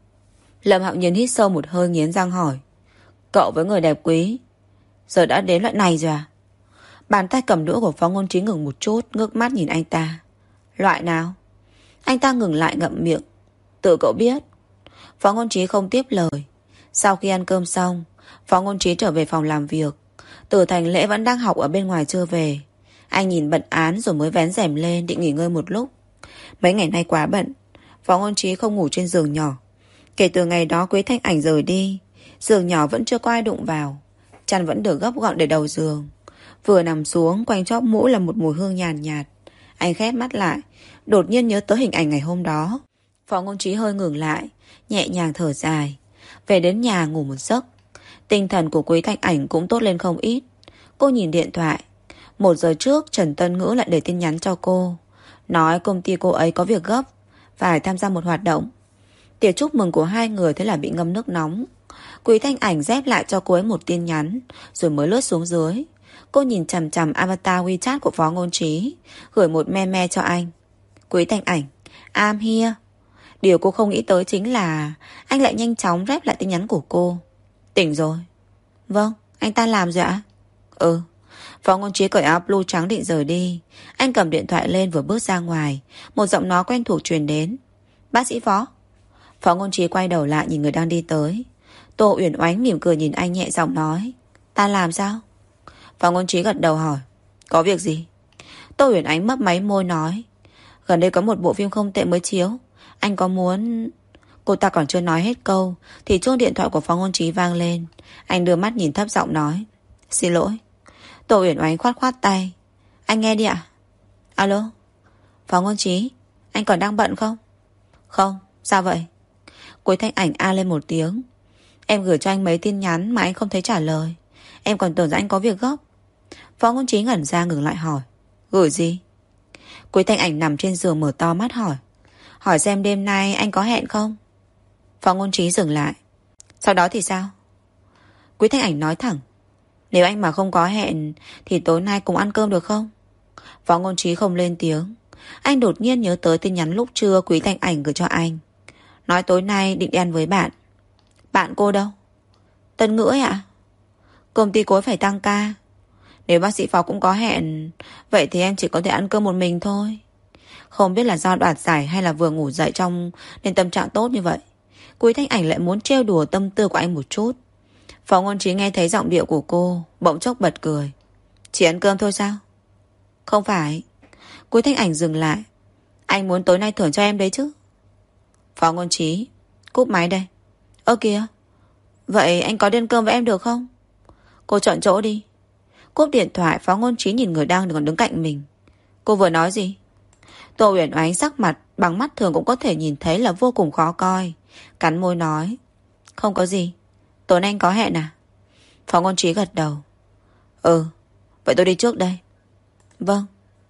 Lâm Hạo Nhiên hít sâu một hơi, nghiến răng hỏi: Cậu với người đẹp quý giờ đã đến loại này rồi à? Bàn tay cầm đũa của Phó Ngôn Trí ngừng một chút, ngước mắt nhìn anh ta. Loại nào? Anh ta ngừng lại ngậm miệng. Tự cậu biết. Phó Ngôn Trí không tiếp lời. Sau khi ăn cơm xong, Phó Ngôn Trí trở về phòng làm việc. Từ Thành Lễ vẫn đang học ở bên ngoài chưa về. Anh nhìn bận án rồi mới vén rèm lên định nghỉ ngơi một lúc. Mấy ngày nay quá bận, Phó Ngôn Trí không ngủ trên giường nhỏ. Kể từ ngày đó Quý Thanh Ảnh rời đi, giường nhỏ vẫn chưa có ai đụng vào. Chăn vẫn được gấp gọn để đầu giường. Vừa nằm xuống, quanh chóp mũ là một mùi hương nhàn nhạt, nhạt. Anh khép mắt lại, đột nhiên nhớ tới hình ảnh ngày hôm đó. Phó Ngôn Trí hơi ngừng lại, nhẹ nhàng thở dài. Về đến nhà ngủ một giấc. Tinh thần của Quý Thanh Ảnh cũng tốt lên không ít. Cô nhìn điện thoại. Một giờ trước Trần Tân Ngữ lại để tin nhắn cho cô, nói công ty cô ấy có việc gấp, phải tham gia một hoạt động. Tiệc chúc mừng của hai người thế là bị ngâm nước nóng. Quý Thanh Ảnh dép lại cho cô ấy một tin nhắn, rồi mới lướt xuống dưới. Cô nhìn chằm chằm avatar WeChat của Phó Ngôn Trí, gửi một meme cho anh. Quý Thanh Ảnh, I'm here. Điều cô không nghĩ tới chính là anh lại nhanh chóng rep lại tin nhắn của cô. Tỉnh rồi. Vâng, anh ta làm rồi ạ? Ừ. Phó Ngôn Trí cởi áo blue trắng định rời đi. Anh cầm điện thoại lên vừa bước ra ngoài, một giọng nói quen thuộc truyền đến. Bác sĩ Phó. Phó Ngôn Trí quay đầu lại nhìn người đang đi tới. Tô Uyển Oánh mỉm cười nhìn anh, nhẹ giọng nói: Ta làm sao? Phó Ngôn Trí gật đầu hỏi: Có việc gì? Tô Uyển Ánh mấp máy môi nói: Gần đây có một bộ phim không tệ mới chiếu, anh có muốn... Cô ta còn chưa nói hết câu thì chuông điện thoại của Phó Ngôn Trí vang lên. Anh đưa mắt nhìn, thấp giọng nói: Xin lỗi. Tô Uyển Oánh khoát khoát tay: Anh nghe đi ạ. Alo. Phó Ngôn Trí, anh còn đang bận không? Không, sao vậy? Quý Thanh Ảnh a lên một tiếng. Em gửi cho anh mấy tin nhắn mà anh không thấy trả lời. Em còn tưởng rằng anh có việc gấp. Phó Ngôn Trí ngẩn ra ngừng lại hỏi: Gửi gì? Quý Thanh Ảnh nằm trên giường mở to mắt hỏi: Hỏi xem đêm nay anh có hẹn không? Phó Ngôn Trí dừng lại. Sau đó thì sao? Quý Thanh Ảnh nói thẳng: Nếu anh mà không có hẹn thì tối nay cùng ăn cơm được không? Phó Ngôn Trí không lên tiếng. Anh đột nhiên nhớ tới tin nhắn lúc trưa Quý Thanh Ảnh gửi cho anh, nói tối nay định đi ăn với bạn. Bạn cô đâu? Tân Ngữ ấy ạ? Công ty cô ấy phải tăng ca. Nếu bác sĩ Phó cũng có hẹn, vậy thì em chỉ có thể ăn cơm một mình thôi. Không biết là do đoạt giải hay là vừa ngủ dậy trong nên tâm trạng tốt như vậy. Quý Thanh Ảnh lại muốn trêu đùa tâm tư của anh một chút. Phó Ngôn Trí nghe thấy giọng điệu của cô, bỗng chốc bật cười. Chỉ ăn cơm thôi sao? Không phải. Quý Thanh Ảnh dừng lại. Anh muốn tối nay thưởng cho em đấy chứ? Phó Ngôn Trí, cúp máy đây. Ơ kìa, vậy anh có đi ăn cơm với em được không? Cô chọn chỗ đi. Cúp điện thoại, Phó Ngôn Trí nhìn người đang còn đứng cạnh mình. Cô vừa nói gì? Tô Uyển Oánh sắc mặt bằng mắt thường cũng có thể nhìn thấy là vô cùng khó coi. Cắn môi nói. Không có gì. Tối nay anh có hẹn à? Phó Ngôn Trí gật đầu. Ừ, vậy tôi đi trước đây. Vâng.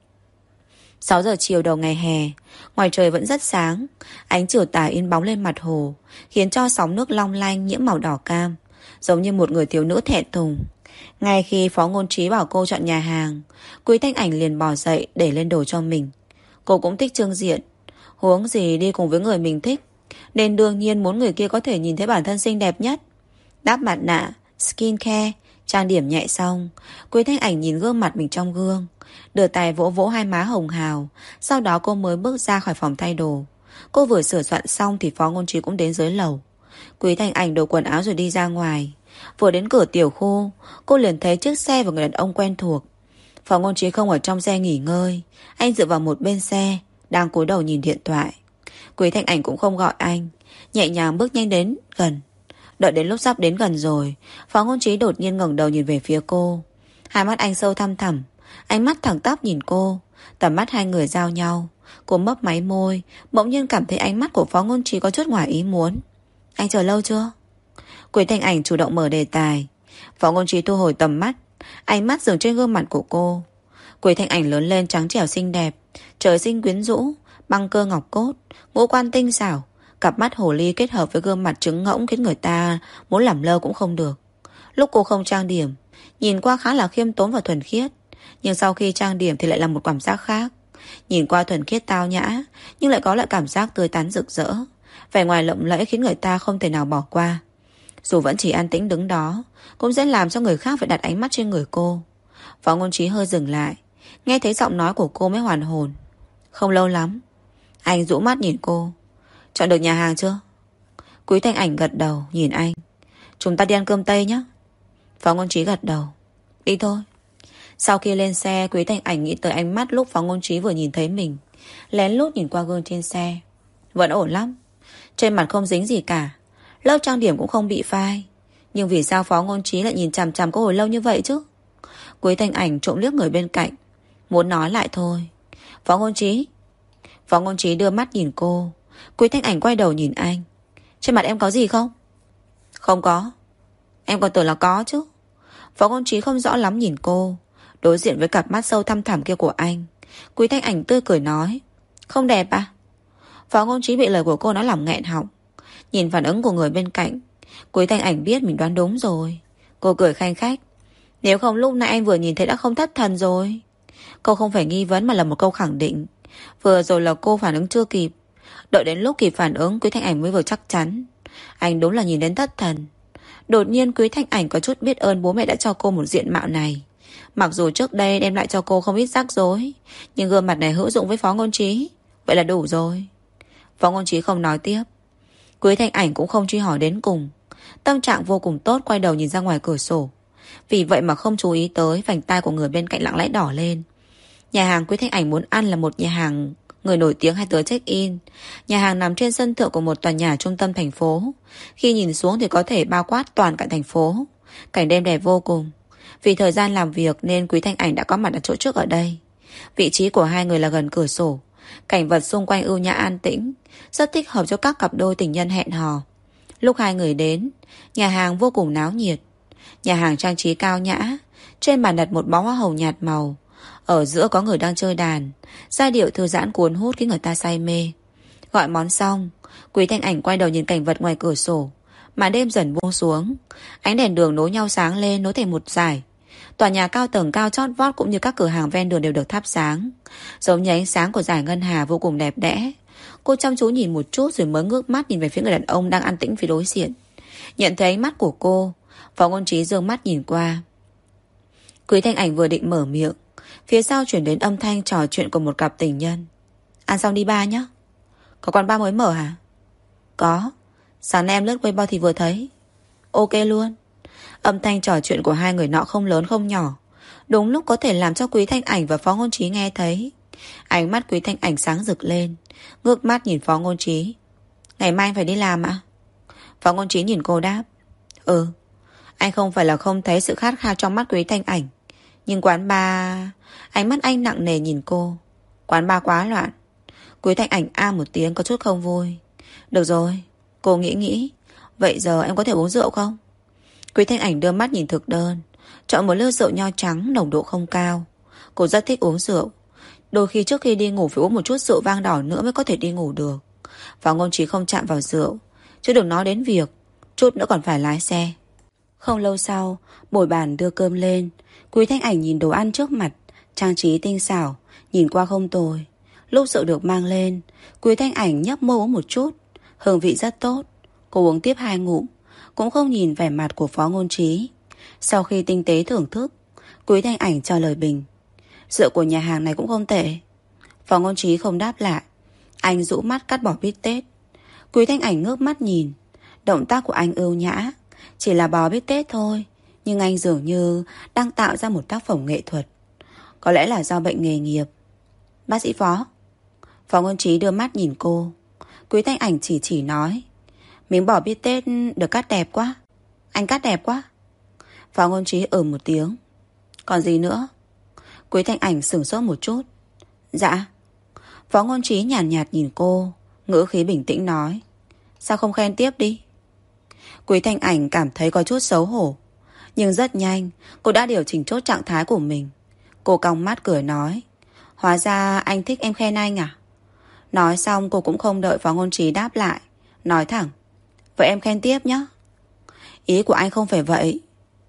Sáu giờ chiều đầu ngày hè, ngoài trời vẫn rất sáng. Ánh chiều tà in bóng lên mặt hồ, khiến cho sóng nước long lanh nhiễm màu đỏ cam, giống như một người thiếu nữ thẹn thùng. Ngay khi Phó Ngôn Trí bảo cô chọn nhà hàng, Quý Thanh Ảnh liền bò dậy để lên đồ cho mình. Cô cũng thích trưng diện, huống gì đi cùng với người mình thích, nên đương nhiên muốn người kia có thể nhìn thấy bản thân xinh đẹp nhất. Đắp mặt nạ, skincare, trang điểm nhẹ xong, Quý Thanh Ảnh nhìn gương mặt mình trong gương, đưa tay vỗ vỗ hai má hồng hào. Sau đó cô mới bước ra khỏi phòng thay đồ. Cô vừa sửa soạn xong thì Phó Ngôn Trí cũng đến dưới lầu. Quý Thanh Ảnh đổi quần áo rồi đi ra ngoài. Vừa đến cửa tiểu khu, cô liền thấy chiếc xe và người đàn ông quen thuộc. Phó Ngôn Trí không ở trong xe nghỉ ngơi, anh dựa vào một bên xe, đang cúi đầu nhìn điện thoại. Quý Thanh Ảnh cũng không gọi anh, nhẹ nhàng bước nhanh đến gần. Đợi đến lúc sắp đến gần rồi, Phó Ngôn Trí đột nhiên ngẩng đầu nhìn về phía cô. Hai mắt anh sâu thăm thẳm, ánh mắt thẳng tắp nhìn cô. Tầm mắt hai người giao nhau. Cô mấp máy môi, bỗng nhiên cảm thấy ánh mắt của Phó Ngôn Trí có chút ngoài ý muốn. Anh chờ lâu chưa? Quý Thanh Ảnh chủ động mở đề tài. Phó Ngôn Trí thu hồi tầm mắt, ánh mắt dừng trên gương mặt của cô. Quý Thanh Ảnh lớn lên trắng trẻo xinh đẹp, trời sinh quyến rũ, băng cơ ngọc cốt, ngũ quan tinh xảo. Cặp mắt hồ ly kết hợp với gương mặt trứng ngỗng khiến người ta muốn làm lơ cũng không được. Lúc cô không trang điểm, nhìn qua khá là khiêm tốn và thuần khiết, nhưng sau khi trang điểm thì lại là một cảm giác khác. Nhìn qua thuần khiết tao nhã, nhưng lại có lại cảm giác tươi tắn rực rỡ. Vẻ ngoài lộng lẫy khiến người ta không thể nào bỏ qua. Dù vẫn chỉ an tĩnh đứng đó, cũng dễ làm cho người khác phải đặt ánh mắt trên người cô. Phó Ngôn Trí hơi dừng lại, nghe thấy giọng nói của cô mới hoàn hồn. Không lâu lắm. Anh rũ mắt nhìn cô. Chọn được nhà hàng chưa? Quý Thanh Ảnh gật đầu nhìn anh. Chúng ta đi ăn cơm Tây nhé. Phó Ngôn Trí gật đầu. Đi thôi. Sau khi lên xe, Quý Thanh Ảnh nghĩ tới ánh mắt lúc Phó Ngôn Trí vừa nhìn thấy mình, lén lút nhìn qua gương trên xe. Vẫn ổn lắm, trên mặt không dính gì cả, lớp trang điểm cũng không bị phai. Nhưng vì sao Phó Ngôn Trí lại nhìn chằm chằm cô hồi lâu như vậy chứ? Quý Thanh Ảnh trộm liếc người bên cạnh, muốn nói lại thôi. Phó Ngôn Trí. Phó Ngôn Trí đưa mắt nhìn cô. Quý Thanh Ảnh quay đầu nhìn anh. Trên mặt em có gì không? Không có. Em còn tưởng là có chứ. Phó Ngôn Trí không rõ lắm nhìn cô. Đối diện với cặp mắt sâu thăm thẳm kia của anh, Quý Thanh Ảnh tươi cười nói. Không đẹp à? Phó Ngôn Trí bị lời của cô nói làm nghẹn họng. Nhìn phản ứng của người bên cạnh, Quý Thanh Ảnh biết mình đoán đúng rồi. Cô cười khanh khách. Nếu không lúc nãy anh vừa nhìn thấy đã không thất thần rồi. Câu không phải nghi vấn mà là một câu khẳng định. Vừa rồi là cô phản ứng chưa kịp. Đợi đến lúc kịp phản ứng, Quý Thanh Ảnh mới vừa chắc chắn. Anh đúng là nhìn đến thất thần. Đột nhiên Quý Thanh Ảnh có chút biết ơn bố mẹ đã cho cô một diện mạo này. Mặc dù trước đây đem lại cho cô không ít rắc rối, nhưng gương mặt này hữu dụng với Phó Ngôn Trí. Vậy là đủ rồi. Phó Ngôn Trí không nói tiếp. Quý Thanh Ảnh cũng không truy hỏi đến cùng. Tâm trạng vô cùng tốt, quay đầu nhìn ra ngoài cửa sổ. Vì vậy mà không chú ý tới vành tai của người bên cạnh lặng lẽ đỏ lên. Nhà hàng Quý Thanh Ảnh muốn ăn là một nhà hàng người nổi tiếng hay tới check-in. Nhà hàng nằm trên sân thượng của một tòa nhà trung tâm thành phố. Khi nhìn xuống thì có thể bao quát toàn cả thành phố. Cảnh đêm đẹp vô cùng. Vì thời gian làm việc nên Quý Thanh Ảnh đã có mặt ở chỗ trước ở đây. Vị trí của hai người là gần cửa sổ. Cảnh vật xung quanh ưu nhã an tĩnh, rất thích hợp cho các cặp đôi tình nhân hẹn hò. Lúc hai người đến, nhà hàng vô cùng náo nhiệt. Nhà hàng trang trí cao nhã. Trên bàn đặt một bó hoa hồng nhạt màu. Ở giữa có người đang chơi đàn. Giai điệu thư giãn cuốn hút khiến người ta say mê. Gọi món xong, Quý Thanh Ảnh quay đầu nhìn cảnh vật ngoài cửa sổ. Màn đêm dần buông xuống. Ánh đèn đường nối nhau sáng lên, nối thành một dải. Tòa nhà cao tầng cao chót vót cũng như các cửa hàng ven đường đều được thắp sáng, giống như ánh sáng của dải ngân hà vô cùng đẹp đẽ. Cô chăm chú nhìn một chút rồi mới ngước mắt nhìn về phía người đàn ông đang an tĩnh phía đối diện. Nhận thấy ánh mắt của cô, Phó Ngôn Trí giương mắt nhìn qua. Quý Thanh Ảnh vừa định mở miệng, phía sau chuyển đến âm thanh trò chuyện của một cặp tình nhân. Ăn xong đi bar nhé. Có quán bar mới mở hả? Có. Sáng nay em lướt Weibo thì vừa thấy. Ok luôn. Âm thanh trò chuyện của hai người nọ không lớn không nhỏ, đúng lúc có thể làm cho Quý Thanh Ảnh và Phó Ngôn Trí nghe thấy. Ánh mắt Quý Thanh Ảnh sáng rực lên, ngước mắt nhìn Phó Ngôn Trí. Ngày mai anh phải đi làm ạ? Phó Ngôn Trí nhìn cô đáp. Ừ. Anh không phải là không thấy sự khát khao trong mắt Quý Thanh Ảnh, nhưng quán bar... Ánh mắt anh nặng nề nhìn cô. Quán bar quá loạn. Quý Thanh Ảnh a một tiếng có chút không vui. Được rồi, cô nghĩ nghĩ. Vậy giờ em có thể uống rượu không? Quý Thanh Ảnh đưa mắt nhìn thực đơn, chọn một ly rượu nho trắng nồng độ không cao. Cô rất thích uống rượu. Đôi khi trước khi đi ngủ phải uống một chút rượu vang đỏ nữa mới có thể đi ngủ được. Và Ngôn Trí không chạm vào rượu, chứ đừng nói đến việc chút nữa còn phải lái xe. Không lâu sau, bồi bàn đưa cơm lên. Quý Thanh Ảnh nhìn đồ ăn trước mặt, trang trí tinh xảo, nhìn qua không tồi. Lúc rượu được mang lên, Quý Thanh Ảnh nhấp môi uống một chút. Hương vị rất tốt. Cô uống tiếp hai ngụm, cũng không nhìn vẻ mặt của Phó Ngôn Trí. Sau khi tinh tế thưởng thức, Quý Thanh Ảnh cho lời bình: rượu của nhà hàng này cũng không tệ. Phó Ngôn Trí không đáp lại. Anh rũ mắt cắt bỏ bít tết. Quý Thanh Ảnh ngước mắt nhìn. Động tác của anh ưu nhã, chỉ là bò bít tết thôi, nhưng anh dường như đang tạo ra một tác phẩm nghệ thuật. Có lẽ là do bệnh nghề nghiệp. Bác sĩ Phó. Phó Ngôn Trí đưa mắt nhìn cô. Quý Thanh Ảnh chỉ chỉ nói: miếng bò bít tết được cắt đẹp quá. Anh cắt đẹp quá. Phó Ngôn Trí ừ một tiếng. Còn gì nữa? Quý Thanh Ảnh sửng sốt một chút. Dạ. Phó Ngôn Trí nhàn nhạt, nhạt nhìn cô, ngữ khí bình tĩnh nói: sao không khen tiếp đi? Quý Thanh Ảnh cảm thấy có chút xấu hổ, nhưng rất nhanh cô đã điều chỉnh chốt trạng thái của mình. Cô cong mắt cười nói: hóa ra anh thích em khen anh à? Nói xong cô cũng không đợi Phó Ngôn Trí đáp lại, nói thẳng: vậy em khen tiếp nhé. Ý của anh không phải vậy.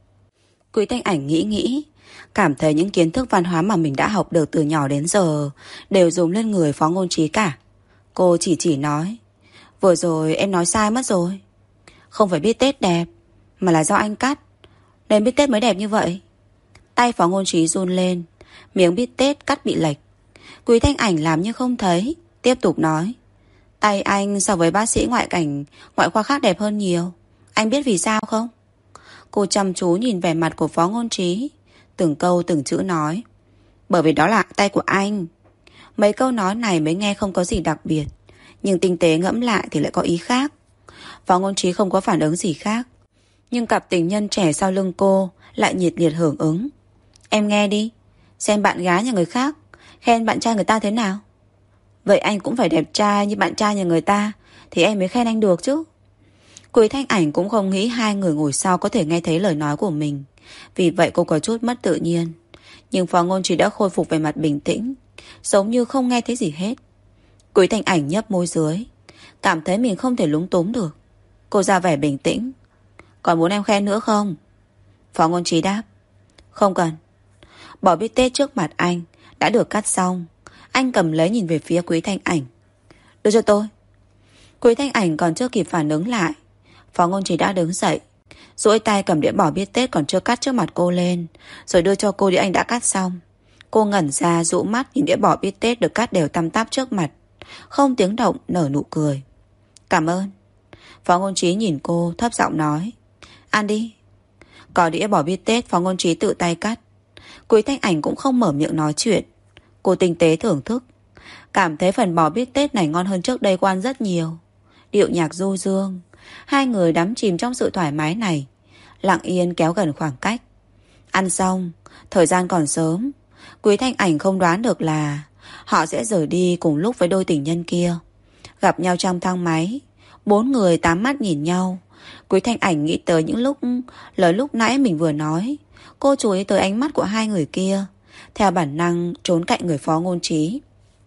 Quý Thanh Ảnh nghĩ nghĩ, cảm thấy những kiến thức văn hóa mà mình đã học được từ nhỏ đến giờ đều dùng lên người Phó Ngôn Trí cả. Cô chỉ chỉ nói: vừa rồi em nói sai mất rồi. Không phải bít tết đẹp, mà là do anh cắt, nên bít tết mới đẹp như vậy. Tay Phó Ngôn Trí run lên, miếng bít tết cắt bị lệch. Quý Thanh Ảnh làm như không thấy, tiếp tục nói: tay anh so với bác sĩ ngoại cảnh, ngoại khoa khác đẹp hơn nhiều. Anh biết vì sao không? Cô chăm chú nhìn vẻ mặt của Phó Ngôn Trí, từng câu từng chữ nói: bởi vì đó là tay của anh. Mấy câu nói này mới nghe không có gì đặc biệt, nhưng tinh tế ngẫm lại thì lại có ý khác. Phó Ngôn Trí không có phản ứng gì khác, nhưng cặp tình nhân trẻ sau lưng cô lại nhiệt liệt hưởng ứng. Em nghe đi, xem bạn gái nhà người khác khen bạn trai người ta thế nào. Vậy anh cũng phải đẹp trai như bạn trai nhà người ta thì em mới khen anh được chứ. Quý Thanh Ảnh cũng không nghĩ hai người ngồi sau có thể nghe thấy lời nói của mình, vì vậy cô có chút mất tự nhiên. Nhưng Phó Ngôn Trí đã khôi phục về mặt bình tĩnh, giống như không nghe thấy gì hết. Quý Thanh Ảnh nhấp môi dưới, cảm thấy mình không thể lúng túng được. Cô ra vẻ bình tĩnh: còn muốn em khen nữa không? Phó Ngôn Trí đáp: không cần. Bò bít tết trước mặt anh đã được cắt xong. Anh cầm lấy nhìn về phía Quý Thanh Ảnh: đưa cho tôi. Quý Thanh Ảnh còn chưa kịp phản ứng lại, Phó Ngôn Trí đã đứng dậy, duỗi tay cầm đĩa bò bít tết còn chưa cắt trước mặt cô lên, rồi đưa cho cô đĩa anh đã cắt xong. Cô ngẩn ra dụ mắt nhìn đĩa bò bít tết được cắt đều tăm tắp trước mặt, không tiếng động nở nụ cười. Cảm ơn. Phó Ngôn Trí nhìn cô thấp giọng nói: ăn đi. Có đĩa bò bít tết Phó Ngôn Trí tự tay cắt. Quý Thanh Ảnh cũng không mở miệng nói chuyện. Cô tinh tế thưởng thức, cảm thấy phần bò bít tết này ngon hơn trước đây cô ăn rất nhiều. Điệu nhạc du dương, hai người đắm chìm trong sự thoải mái này, lặng yên kéo gần khoảng cách. Ăn xong, thời gian còn sớm, Quý Thanh Ảnh không đoán được là họ sẽ rời đi cùng lúc với đôi tình nhân kia. Gặp nhau trong thang máy, bốn người tám mắt nhìn nhau. Quý Thanh Ảnh nghĩ tới những lúc lời lúc nãy mình vừa nói. Cô chú ý tới ánh mắt của hai người kia, theo bản năng trốn cạnh người Phó Ngôn Trí.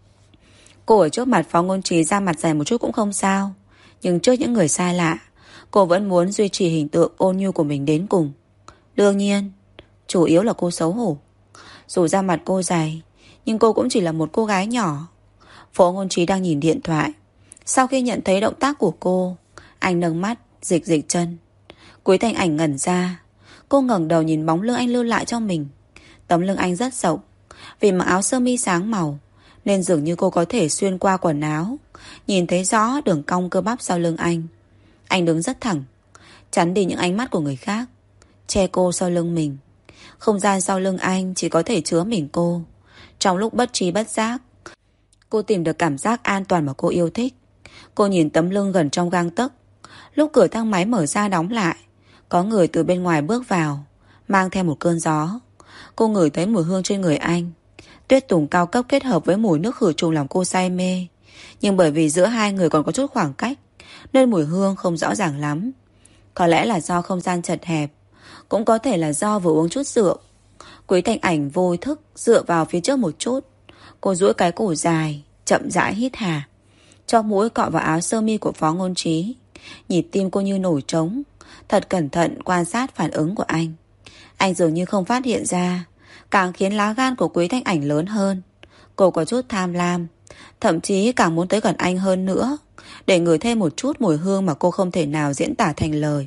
Cô ở trước mặt Phó Ngôn Trí ra mặt dày một chút cũng không sao, nhưng trước những người xa lạ, cô vẫn muốn duy trì hình tượng ôn nhu của mình đến cùng. Đương nhiên, chủ yếu là cô xấu hổ. Dù da mặt cô dày, nhưng cô cũng chỉ là một cô gái nhỏ. Phó Ngôn Trí đang nhìn điện thoại. Sau khi nhận thấy động tác của cô, anh nâng mắt, dịch dịch chân. Quý Thanh Ảnh ngẩn ra. Cô ngẩng đầu nhìn bóng lưng anh lưu lại cho mình. Tấm lưng anh rất rộng, vì mặc áo sơ mi sáng màu nên dường như cô có thể xuyên qua quần áo, nhìn thấy rõ đường cong cơ bắp sau lưng anh. Anh đứng rất thẳng, chắn đi những ánh mắt của người khác, che cô sau lưng mình. Không gian sau lưng anh chỉ có thể chứa mình cô. Trong lúc bất trí bất giác, cô tìm được cảm giác an toàn mà cô yêu thích. Cô nhìn tấm lưng gần trong gang tấc. Lúc cửa thang máy mở ra đóng lại, có người từ bên ngoài bước vào, mang theo một cơn gió. Cô ngửi thấy mùi hương trên người anh, Tuyết tùng cao cấp kết hợp với mùi nước khử trùng làm cô say mê. Nhưng bởi vì giữa hai người còn có chút khoảng cách nên mùi hương không rõ ràng lắm. Có lẽ là do không gian chật hẹp, cũng có thể là do vừa uống chút rượu. Quý Thanh Ảnh vô thức dựa vào phía trước một chút. Cô duỗi cái cổ dài, chậm rãi hít hà, cho mũi cọ vào áo sơ mi của Phó Ngôn Trí. Nhịp tim cô như nổi trống, thật cẩn thận quan sát phản ứng của anh. Anh dường như không phát hiện ra, càng khiến lá gan của Quý Thanh Ảnh lớn hơn. Cô có chút tham lam, thậm chí càng muốn tới gần anh hơn nữa, để ngửi thêm một chút mùi hương mà cô không thể nào diễn tả thành lời.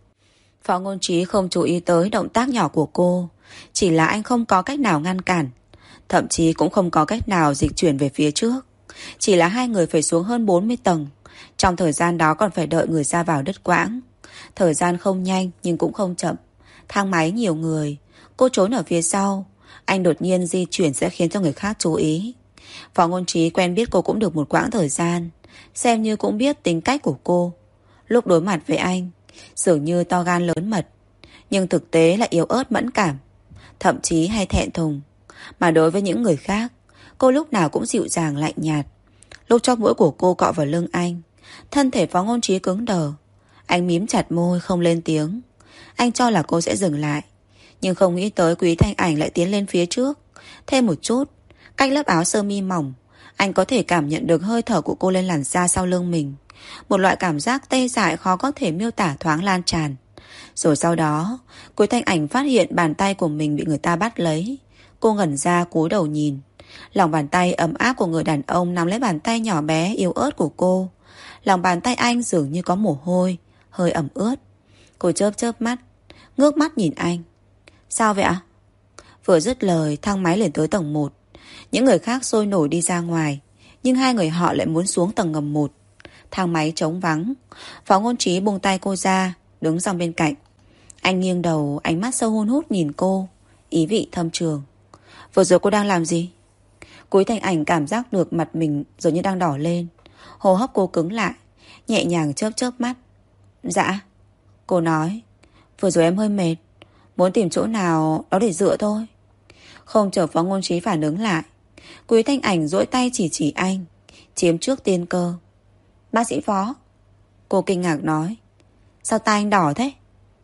Phó Ngôn Trí không chú ý tới động tác nhỏ của cô, chỉ là anh không có cách nào ngăn cản, thậm chí cũng không có cách nào dịch chuyển về phía trước. Chỉ là hai người phải xuống hơn bốn mươi tầng. Trong thời gian đó còn phải đợi người ra vào đứt quãng. Thời gian không nhanh nhưng cũng không chậm. Thang máy nhiều người, cô trốn ở phía sau. Anh đột nhiên di chuyển sẽ khiến cho người khác chú ý. Phó Ngôn Trí quen biết cô cũng được một quãng thời gian, xem như cũng biết tính cách của cô. Lúc đối mặt với anh, dường như to gan lớn mật, nhưng thực tế là yếu ớt mẫn cảm, thậm chí hay thẹn thùng. Mà đối với những người khác, cô lúc nào cũng dịu dàng lạnh nhạt. Lúc chóp mũi của cô cọ vào lưng anh, thân thể Phó Ngôn Trí cứng đờ. Anh mím chặt môi không lên tiếng. Anh cho là cô sẽ dừng lại, nhưng không nghĩ tới Quý Thanh Ảnh lại tiến lên phía trước thêm một chút. Cách lớp áo sơ mi mỏng, anh có thể cảm nhận được hơi thở của cô lên làn da sau lưng mình. Một loại cảm giác tê dại khó có thể miêu tả thoáng lan tràn. Rồi sau đó, Quý Thanh Ảnh phát hiện bàn tay của mình bị người ta bắt lấy. Cô ngẩn ra cúi đầu nhìn. Lòng bàn tay ấm áp của người đàn ông nắm lấy bàn tay nhỏ bé yếu ớt của cô. Lòng bàn tay anh dường như có mồ hôi, hơi ẩm ướt. Cô chớp chớp mắt, ngước mắt nhìn anh. Sao vậy ạ? Vừa dứt lời, thang máy lên tới tầng một. Những người khác sôi nổi đi ra ngoài, nhưng hai người họ lại muốn xuống tầng ngầm một. Thang máy trống vắng. Phó Ngôn Trí buông tay cô ra, đứng sang bên cạnh. Anh nghiêng đầu, ánh mắt sâu hun hút nhìn cô, ý vị thâm trường. Vừa rồi cô đang làm gì? Quý Thanh Ảnh cảm giác được mặt mình dường như đang đỏ lên. Hô hấp cô cứng lại, nhẹ nhàng chớp chớp mắt. Dạ. Cô nói, vừa rồi em hơi mệt, muốn tìm chỗ nào đó để dựa thôi. Không chờ Phó Ngôn Trí phản ứng lại, Quý Thanh Ảnh duỗi tay chỉ chỉ anh, chiếm trước tiên cơ. Bác sĩ Phó. Cô kinh ngạc nói, sao tay anh đỏ thế?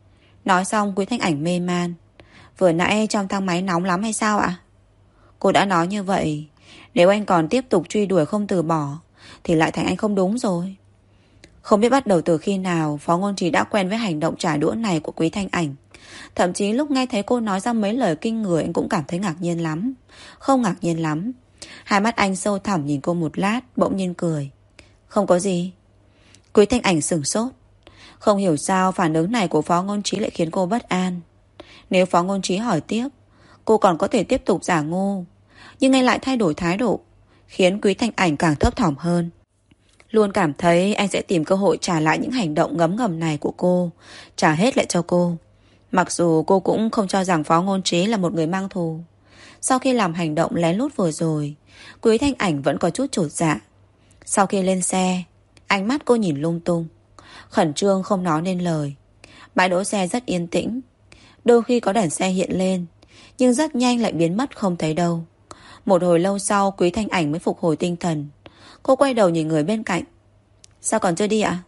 Nói xong Quý Thanh Ảnh mê man. Vừa nãy trong thang máy nóng lắm hay sao ạ? Cô đã nói như vậy, nếu anh còn tiếp tục truy đuổi không từ bỏ thì lại thành anh không đúng rồi. Không biết bắt đầu từ khi nào Phó Ngôn Trí đã quen với hành động trả đũa này của Quý Thanh Ảnh. Thậm chí lúc nghe thấy cô nói ra mấy lời kinh người, anh cũng cảm thấy ngạc nhiên lắm. Không ngạc nhiên lắm. Hai mắt anh sâu thẳm nhìn cô một lát, bỗng nhiên cười. Không có gì. Quý Thanh Ảnh sửng sốt. Không hiểu sao phản ứng này của Phó Ngôn Trí lại khiến cô bất an. Nếu Phó Ngôn Trí hỏi tiếp, cô còn có thể tiếp tục giả ngu, nhưng anh lại thay đổi thái độ, khiến Quý Thanh Ảnh càng thấp thỏm hơn. Luôn cảm thấy anh sẽ tìm cơ hội trả lại những hành động ngấm ngầm này của cô, trả hết lại cho cô. Mặc dù cô cũng không cho rằng Phó Ngôn Trí là một người mang thù. Sau khi làm hành động lén lút vừa rồi, Quý Thanh Ảnh vẫn có chút chột dạ. Sau khi lên xe, ánh mắt cô nhìn lung tung, khẩn trương không nói nên lời. Bãi đỗ xe rất yên tĩnh. Đôi khi có đèn xe hiện lên, nhưng rất nhanh lại biến mất không thấy đâu. Một hồi lâu sau Quý Thanh Ảnh mới phục hồi tinh thần. Cô quay đầu nhìn người bên cạnh. Sao còn chưa đi ạ?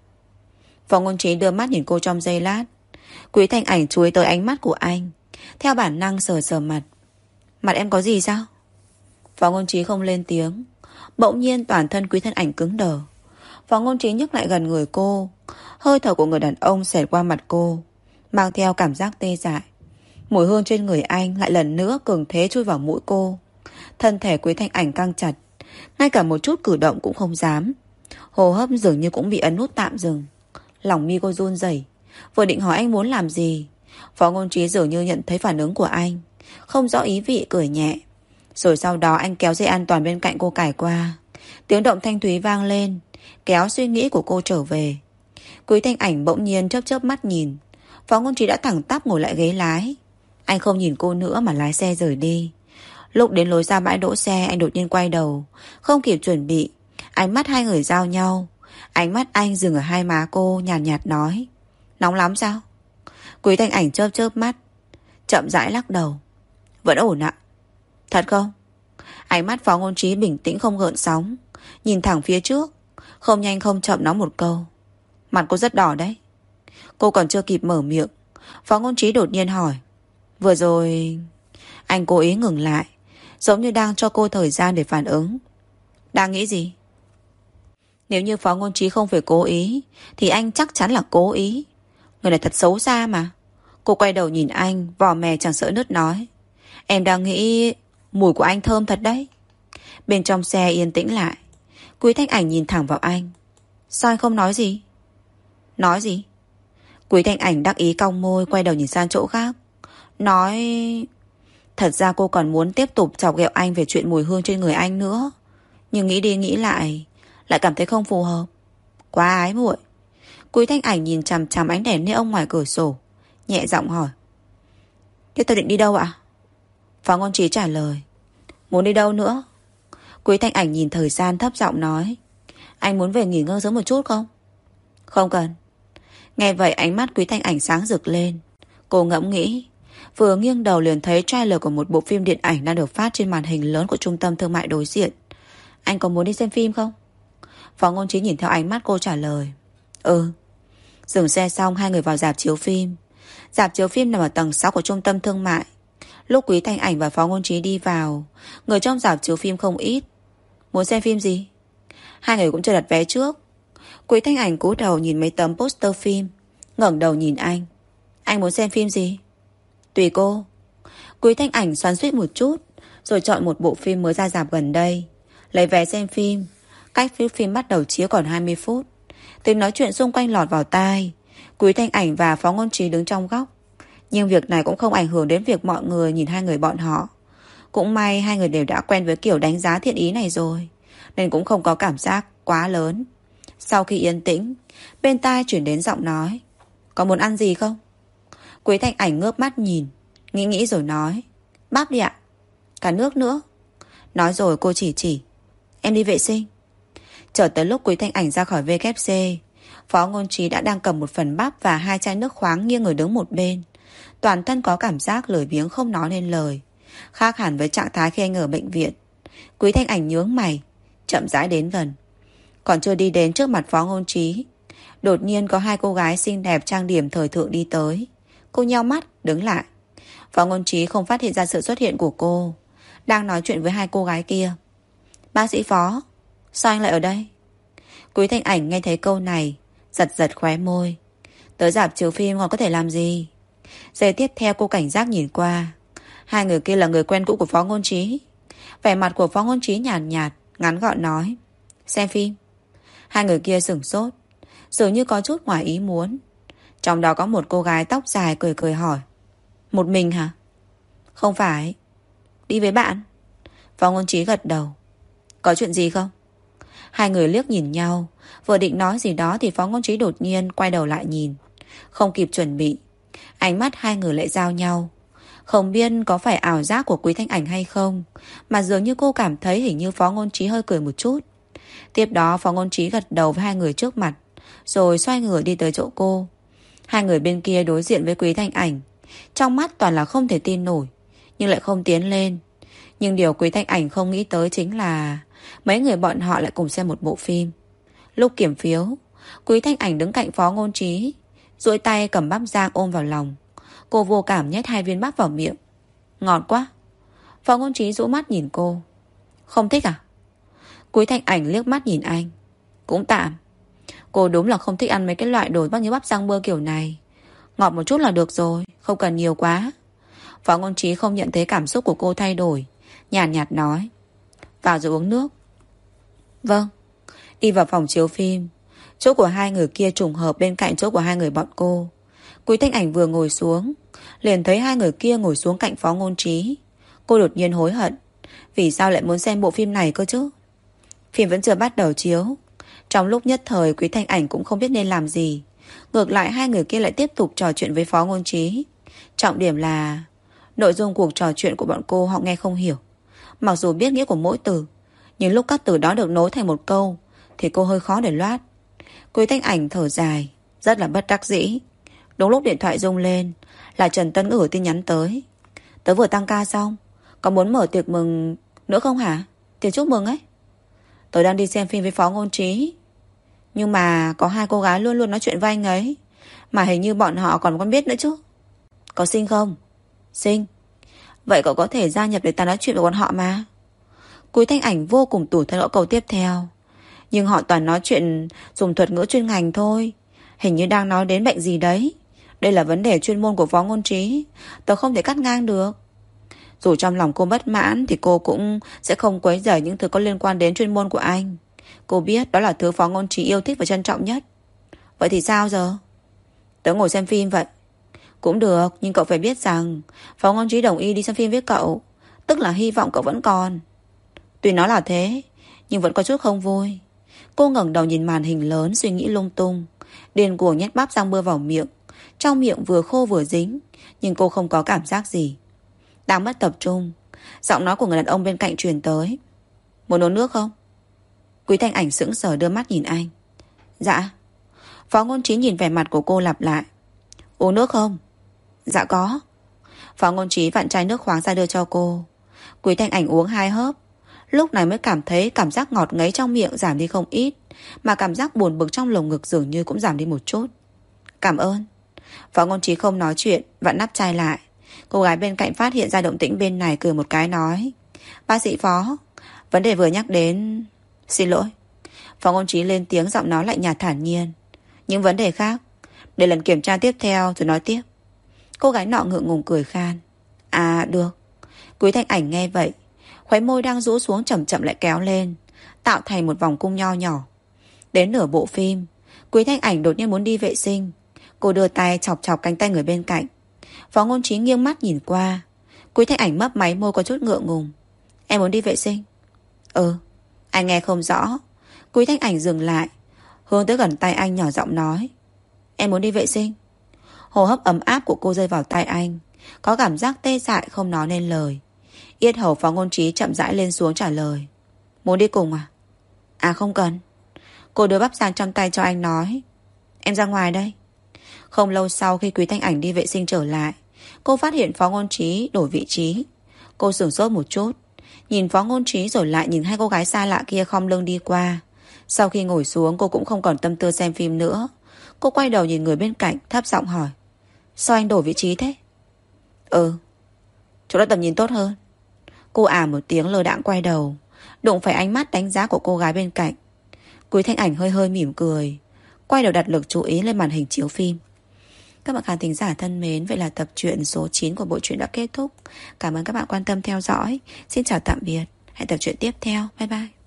Phó Ngôn Trí đưa mắt nhìn cô trong giây lát. Quý Thanh Ảnh chú ý tới ánh mắt của anh, theo bản năng sờ sờ mặt. Mặt em có gì sao? Phó Ngôn Trí không lên tiếng. Bỗng nhiên toàn thân Quý Thanh Ảnh cứng đờ. Phó Ngôn Trí nhấc lại gần người cô. Hơi thở của người đàn ông xẹt qua mặt cô, mang theo cảm giác tê dại. Mùi hương trên người anh lại lần nữa cường thế chui vào mũi cô. Thân thể Quý Thanh Ảnh căng chặt, ngay cả một chút cử động cũng không dám. Hô hấp dường như cũng bị ấn nút tạm dừng. Lòng mi cô run rẩy, vừa định hỏi anh muốn làm gì, Phó Ngôn Trí dường như nhận thấy phản ứng của anh, không rõ ý vị cười nhẹ. Rồi sau đó anh kéo dây an toàn bên cạnh cô cài qua. Tiếng động thanh thúy vang lên, kéo suy nghĩ của cô trở về. Quý Thanh Ảnh bỗng nhiên chớp chớp mắt nhìn. Phó Ngôn Trí đã thẳng tắp ngồi lại ghế lái. Anh không nhìn cô nữa mà lái xe rời đi. Lúc đến lối ra bãi đỗ xe, anh đột nhiên quay đầu, không kịp chuẩn bị. Ánh mắt hai người giao nhau. Ánh mắt anh dừng ở hai má cô, nhàn nhạt, nhạt nói. Nóng lắm sao? Quý Thanh Ảnh chớp chớp mắt, chậm rãi lắc đầu. Vẫn ổn ạ. Thật không? Ánh mắt Phó Ngôn Trí bình tĩnh không gợn sóng, nhìn thẳng phía trước, không nhanh không chậm nói một câu. Mặt cô rất đỏ đấy. Cô còn chưa kịp mở miệng, Phó Ngôn Trí đột nhiên hỏi. Vừa rồi... Anh cố ý ngừng lại, giống như đang cho cô thời gian để phản ứng. Đang nghĩ gì? Nếu như Phó Ngôn Trí không phải cố ý thì anh chắc chắn là cố ý. Người này thật xấu xa mà. Cô quay đầu nhìn anh, vò mè chẳng sợ nứt nói. Em đang nghĩ mùi của anh thơm thật đấy. Bên trong xe yên tĩnh lại. Quý Thanh Ảnh nhìn thẳng vào anh. Sao anh không nói gì? Nói gì? Quý Thanh Ảnh đắc ý cong môi, quay đầu nhìn sang chỗ khác. Nói... Thật ra cô còn muốn tiếp tục chọc ghẹo anh về chuyện mùi hương trên người anh nữa. Nhưng nghĩ đi nghĩ lại, lại cảm thấy không phù hợp. Quá ái muội. Quý Thanh Ảnh nhìn chằm chằm ánh đèn neon ngoài cửa sổ, nhẹ giọng hỏi. Thế tôi định đi đâu ạ? Phó Ngôn Trí trả lời. Muốn đi đâu nữa? Quý Thanh Ảnh nhìn thời gian thấp giọng nói. Anh muốn về nghỉ ngơi sớm một chút không? Không cần. Nghe vậy ánh mắt Quý Thanh Ảnh sáng rực lên. Cô ngẫm nghĩ, vừa nghiêng đầu liền thấy trailer của một bộ phim điện ảnh đang được phát trên màn hình lớn của trung tâm thương mại đối diện. Anh có muốn đi xem phim không? Phó Ngôn Trí nhìn theo ánh mắt cô trả lời. Ừ. Dừng xe xong hai người vào rạp chiếu phim. Rạp chiếu phim nằm ở tầng sáu của trung tâm thương mại. Lúc Quý Thanh Ảnh và Phó Ngôn Trí đi vào, người trong rạp chiếu phim không ít. Muốn xem phim gì? Hai người cũng chưa đặt vé trước. Quý Thanh Ảnh cúi đầu nhìn mấy tấm poster phim, ngẩng đầu nhìn anh. Anh muốn xem phim gì? Tùy cô. Quý Thanh Ảnh xoắn xuýt một chút, rồi chọn một bộ phim mới ra rạp gần đây, lấy vé xem phim. Cách phim phim bắt đầu chiếu còn hai mươi phút. Tiếng nói chuyện xung quanh lọt vào tai. Quý Thanh Ảnh và Phó Ngôn Trí đứng trong góc. Nhưng việc này cũng không ảnh hưởng đến việc mọi người nhìn hai người bọn họ. Cũng may hai người đều đã quen với kiểu đánh giá thiện ý này rồi, nên cũng không có cảm giác quá lớn. Sau khi yên tĩnh, bên tai chuyển đến giọng nói. Có muốn ăn gì không? Quý Thanh Ảnh ngước mắt nhìn, nghĩ nghĩ rồi nói. Bắp đi ạ. Cả nước nữa. Nói rồi cô chỉ chỉ. Em đi vệ sinh. Chợt tới lúc Quý Thanh Ảnh ra khỏi vê kép xê, Phó Ngôn Trí đã đang cầm một phần bắp và hai chai nước khoáng nghiêng người đứng một bên. Toàn thân có cảm giác lười biếng không nói nên lời, khác hẳn với trạng thái khi anh ở bệnh viện. Quý Thanh Ảnh nhướng mày, chậm rãi đến gần. Còn chưa đi đến trước mặt Phó Ngôn Trí, đột nhiên có hai cô gái xinh đẹp trang điểm thời thượng đi tới. Cô nheo mắt, đứng lại. Phó Ngôn Trí không phát hiện ra sự xuất hiện của cô, đang nói chuyện với hai cô gái kia. Bác sĩ Phó, sao anh lại ở đây? Quý Thanh Ảnh nghe thấy câu này, giật giật khóe môi. Tới rạp chiếu phim còn có thể làm gì? Giây tiếp theo cô cảnh giác nhìn qua. Hai người kia là người quen cũ của Phó Ngôn Trí. Vẻ mặt của Phó Ngôn Trí nhàn nhạt, nhạt, ngắn gọn nói. Xem phim. Hai người kia sửng sốt, dường như có chút ngoài ý muốn. Trong đó có một cô gái tóc dài cười cười hỏi. Một mình hả? Không phải. Đi với bạn. Phó Ngôn Trí gật đầu. Có chuyện gì không? Hai người liếc nhìn nhau, vừa định nói gì đó thì Phó Ngôn Trí đột nhiên quay đầu lại nhìn. Không kịp chuẩn bị, ánh mắt hai người lại giao nhau. Không biết có phải ảo giác của Quý Thanh Ảnh hay không, mà dường như cô cảm thấy hình như Phó Ngôn Trí hơi cười một chút. Tiếp đó Phó Ngôn Trí gật đầu với hai người trước mặt, rồi xoay người đi tới chỗ cô. Hai người bên kia đối diện với Quý Thanh Ảnh, trong mắt toàn là không thể tin nổi, nhưng lại không tiến lên. Nhưng điều Quý Thanh Ảnh không nghĩ tới chính là mấy người bọn họ lại cùng xem một bộ phim. Lúc kiểm phiếu, Quý Thanh Ảnh đứng cạnh Phó Ngôn Trí, duỗi tay cầm bắp rang ôm vào lòng. Cô vô cảm nhét hai viên bắp vào miệng. Ngọt quá. Phó Ngôn Trí rũ mắt nhìn cô. Không thích à? Quý Thanh Ảnh liếc mắt nhìn anh. Cũng tạm. Cô đúng là không thích ăn mấy cái loại đồ bao nhiêu bắp rang bơ kiểu này. Ngọt một chút là được rồi, không cần nhiều quá. Phó Ngôn Trí không nhận thấy cảm xúc của cô thay đổi, nhàn nhạt, nhạt nói. Vào rồi uống nước. Vâng. Đi vào phòng chiếu phim. Chỗ của hai người kia trùng hợp bên cạnh chỗ của hai người bọn cô. Quý Thanh Ảnh vừa ngồi xuống, liền thấy hai người kia ngồi xuống cạnh Phó Ngôn Trí. Cô đột nhiên hối hận. Vì sao lại muốn xem bộ phim này cơ chứ? Phim vẫn chưa bắt đầu chiếu. Trong lúc nhất thời Quý Thanh Ảnh cũng không biết nên làm gì. Ngược lại hai người kia lại tiếp tục trò chuyện với Phó Ngôn Trí. Trọng điểm là nội dung cuộc trò chuyện của bọn cô họ nghe không hiểu. Mặc dù biết nghĩa của mỗi từ, nhưng lúc các từ đó được nối thành một câu thì cô hơi khó để loát. Quý Thanh Ảnh thở dài, rất là bất đắc dĩ. Đúng lúc điện thoại rung lên, là Trần Tân gửi tin nhắn tới. Tớ vừa tăng ca xong, có muốn mở tiệc mừng Nữa không hả? Tiền chúc mừng ấy. Tôi đang đi xem phim với Phó Ngôn Trí. Nhưng mà có hai cô gái luôn luôn nói chuyện với anh ấy. Mà hình như bọn họ còn quen biết nữa chứ. Có xinh không? Xinh. Vậy cậu có thể gia nhập để ta nói chuyện với bọn họ mà. Cúi Thanh Ảnh vô cùng tủi thân ở câu tiếp theo. Nhưng họ toàn nói chuyện dùng thuật ngữ chuyên ngành thôi. Hình như đang nói đến bệnh gì đấy. Đây là vấn đề chuyên môn của Phó Ngôn Trí. Tớ không thể cắt ngang được. Dù trong lòng cô bất mãn thì cô cũng sẽ không quấy rầy những thứ có liên quan đến chuyên môn của anh. Cô biết đó là thứ Phó Ngôn Trí yêu thích và trân trọng nhất. Vậy thì sao giờ? Tớ ngồi xem phim vậy. Cũng được, nhưng cậu phải biết rằng Phó Ngôn Trí đồng ý đi xem phim với cậu, tức là hy vọng cậu vẫn còn. Tuy nó là thế, nhưng vẫn có chút không vui. Cô ngẩng đầu nhìn màn hình lớn, suy nghĩ lung tung, điên cuồng nhét bắp rang bưa vào miệng. Trong miệng vừa khô vừa dính, nhưng cô không có cảm giác gì. Đang mất tập trung, giọng nói của người đàn ông bên cạnh truyền tới. Muốn uống nước không? Quý Thanh Ảnh sững sờ đưa mắt nhìn anh. Dạ. Phó Ngôn Trí nhìn vẻ mặt của cô lặp lại. Uống nước không? Dạ có. Phó Ngôn Trí vặn chai nước khoáng ra đưa cho cô. Quý Thanh Ảnh uống hai hớp, lúc này mới cảm thấy cảm giác ngọt ngấy trong miệng giảm đi không ít, mà cảm giác buồn bực trong lồng ngực dường như cũng giảm đi một chút. Cảm ơn. Phó Ngôn Trí không nói chuyện, vặn nắp chai lại. Cô gái bên cạnh phát hiện ra động tĩnh bên này, cười một cái nói. Bác sĩ Phó, vấn đề vừa nhắc đến... Xin lỗi. Phó Ngôn Trí lên tiếng, giọng nói lạnh nhạt thản nhiên. Những vấn đề khác để lần kiểm tra tiếp theo rồi nói tiếp. Cô gái nọ ngượng ngùng cười khan. À được. Quý Thanh Ảnh nghe vậy, khóe môi đang rũ xuống chậm chậm lại kéo lên, tạo thành một vòng cung nho nhỏ. Đến nửa bộ phim, Quý Thanh Ảnh đột nhiên muốn đi vệ sinh. Cô đưa tay chọc chọc cánh tay người bên cạnh. Phó Ngôn Trí nghiêng mắt nhìn qua. Quý Thanh Ảnh mấp máy môi có chút ngượng ngùng. Em muốn đi vệ sinh? Ừ. Anh nghe không rõ. Quý Thanh Ảnh dừng lại, hướng tới gần tay anh nhỏ giọng nói. Em muốn đi vệ sinh. Hô hấp ấm áp của cô rơi vào tai anh, có cảm giác tê dại không nói nên lời. Yết hầu Phó Ngôn Trí chậm rãi lên xuống trả lời. Muốn đi cùng à? À không cần. Cô đưa bắp rang trong tay cho anh nói. Em ra ngoài đây. Không lâu sau khi Quý Thanh Ảnh đi vệ sinh trở lại, cô phát hiện Phó Ngôn Trí đổi vị trí. Cô sửng sốt một chút, nhìn Phó Ngôn Trí rồi lại nhìn hai cô gái xa lạ kia khom lưng đi qua. Sau khi ngồi xuống, cô cũng không còn tâm tư xem phim nữa. Cô quay đầu nhìn người bên cạnh, thấp giọng hỏi. Sao anh đổi vị trí thế? Ừ, chỗ đó tầm nhìn tốt hơn. Cô à một tiếng lơ đãng quay đầu, đụng phải ánh mắt đánh giá của cô gái bên cạnh. Quý Thanh Ảnh hơi hơi mỉm cười, quay đầu đặt lực chú ý lên màn hình chiếu phim. Các bạn khán thính giả thân mến, vậy là tập truyện số chín của bộ truyện đã kết thúc. Cảm ơn các bạn quan tâm theo dõi. Xin chào tạm biệt. Hẹn tập truyện tiếp theo. Bye bye.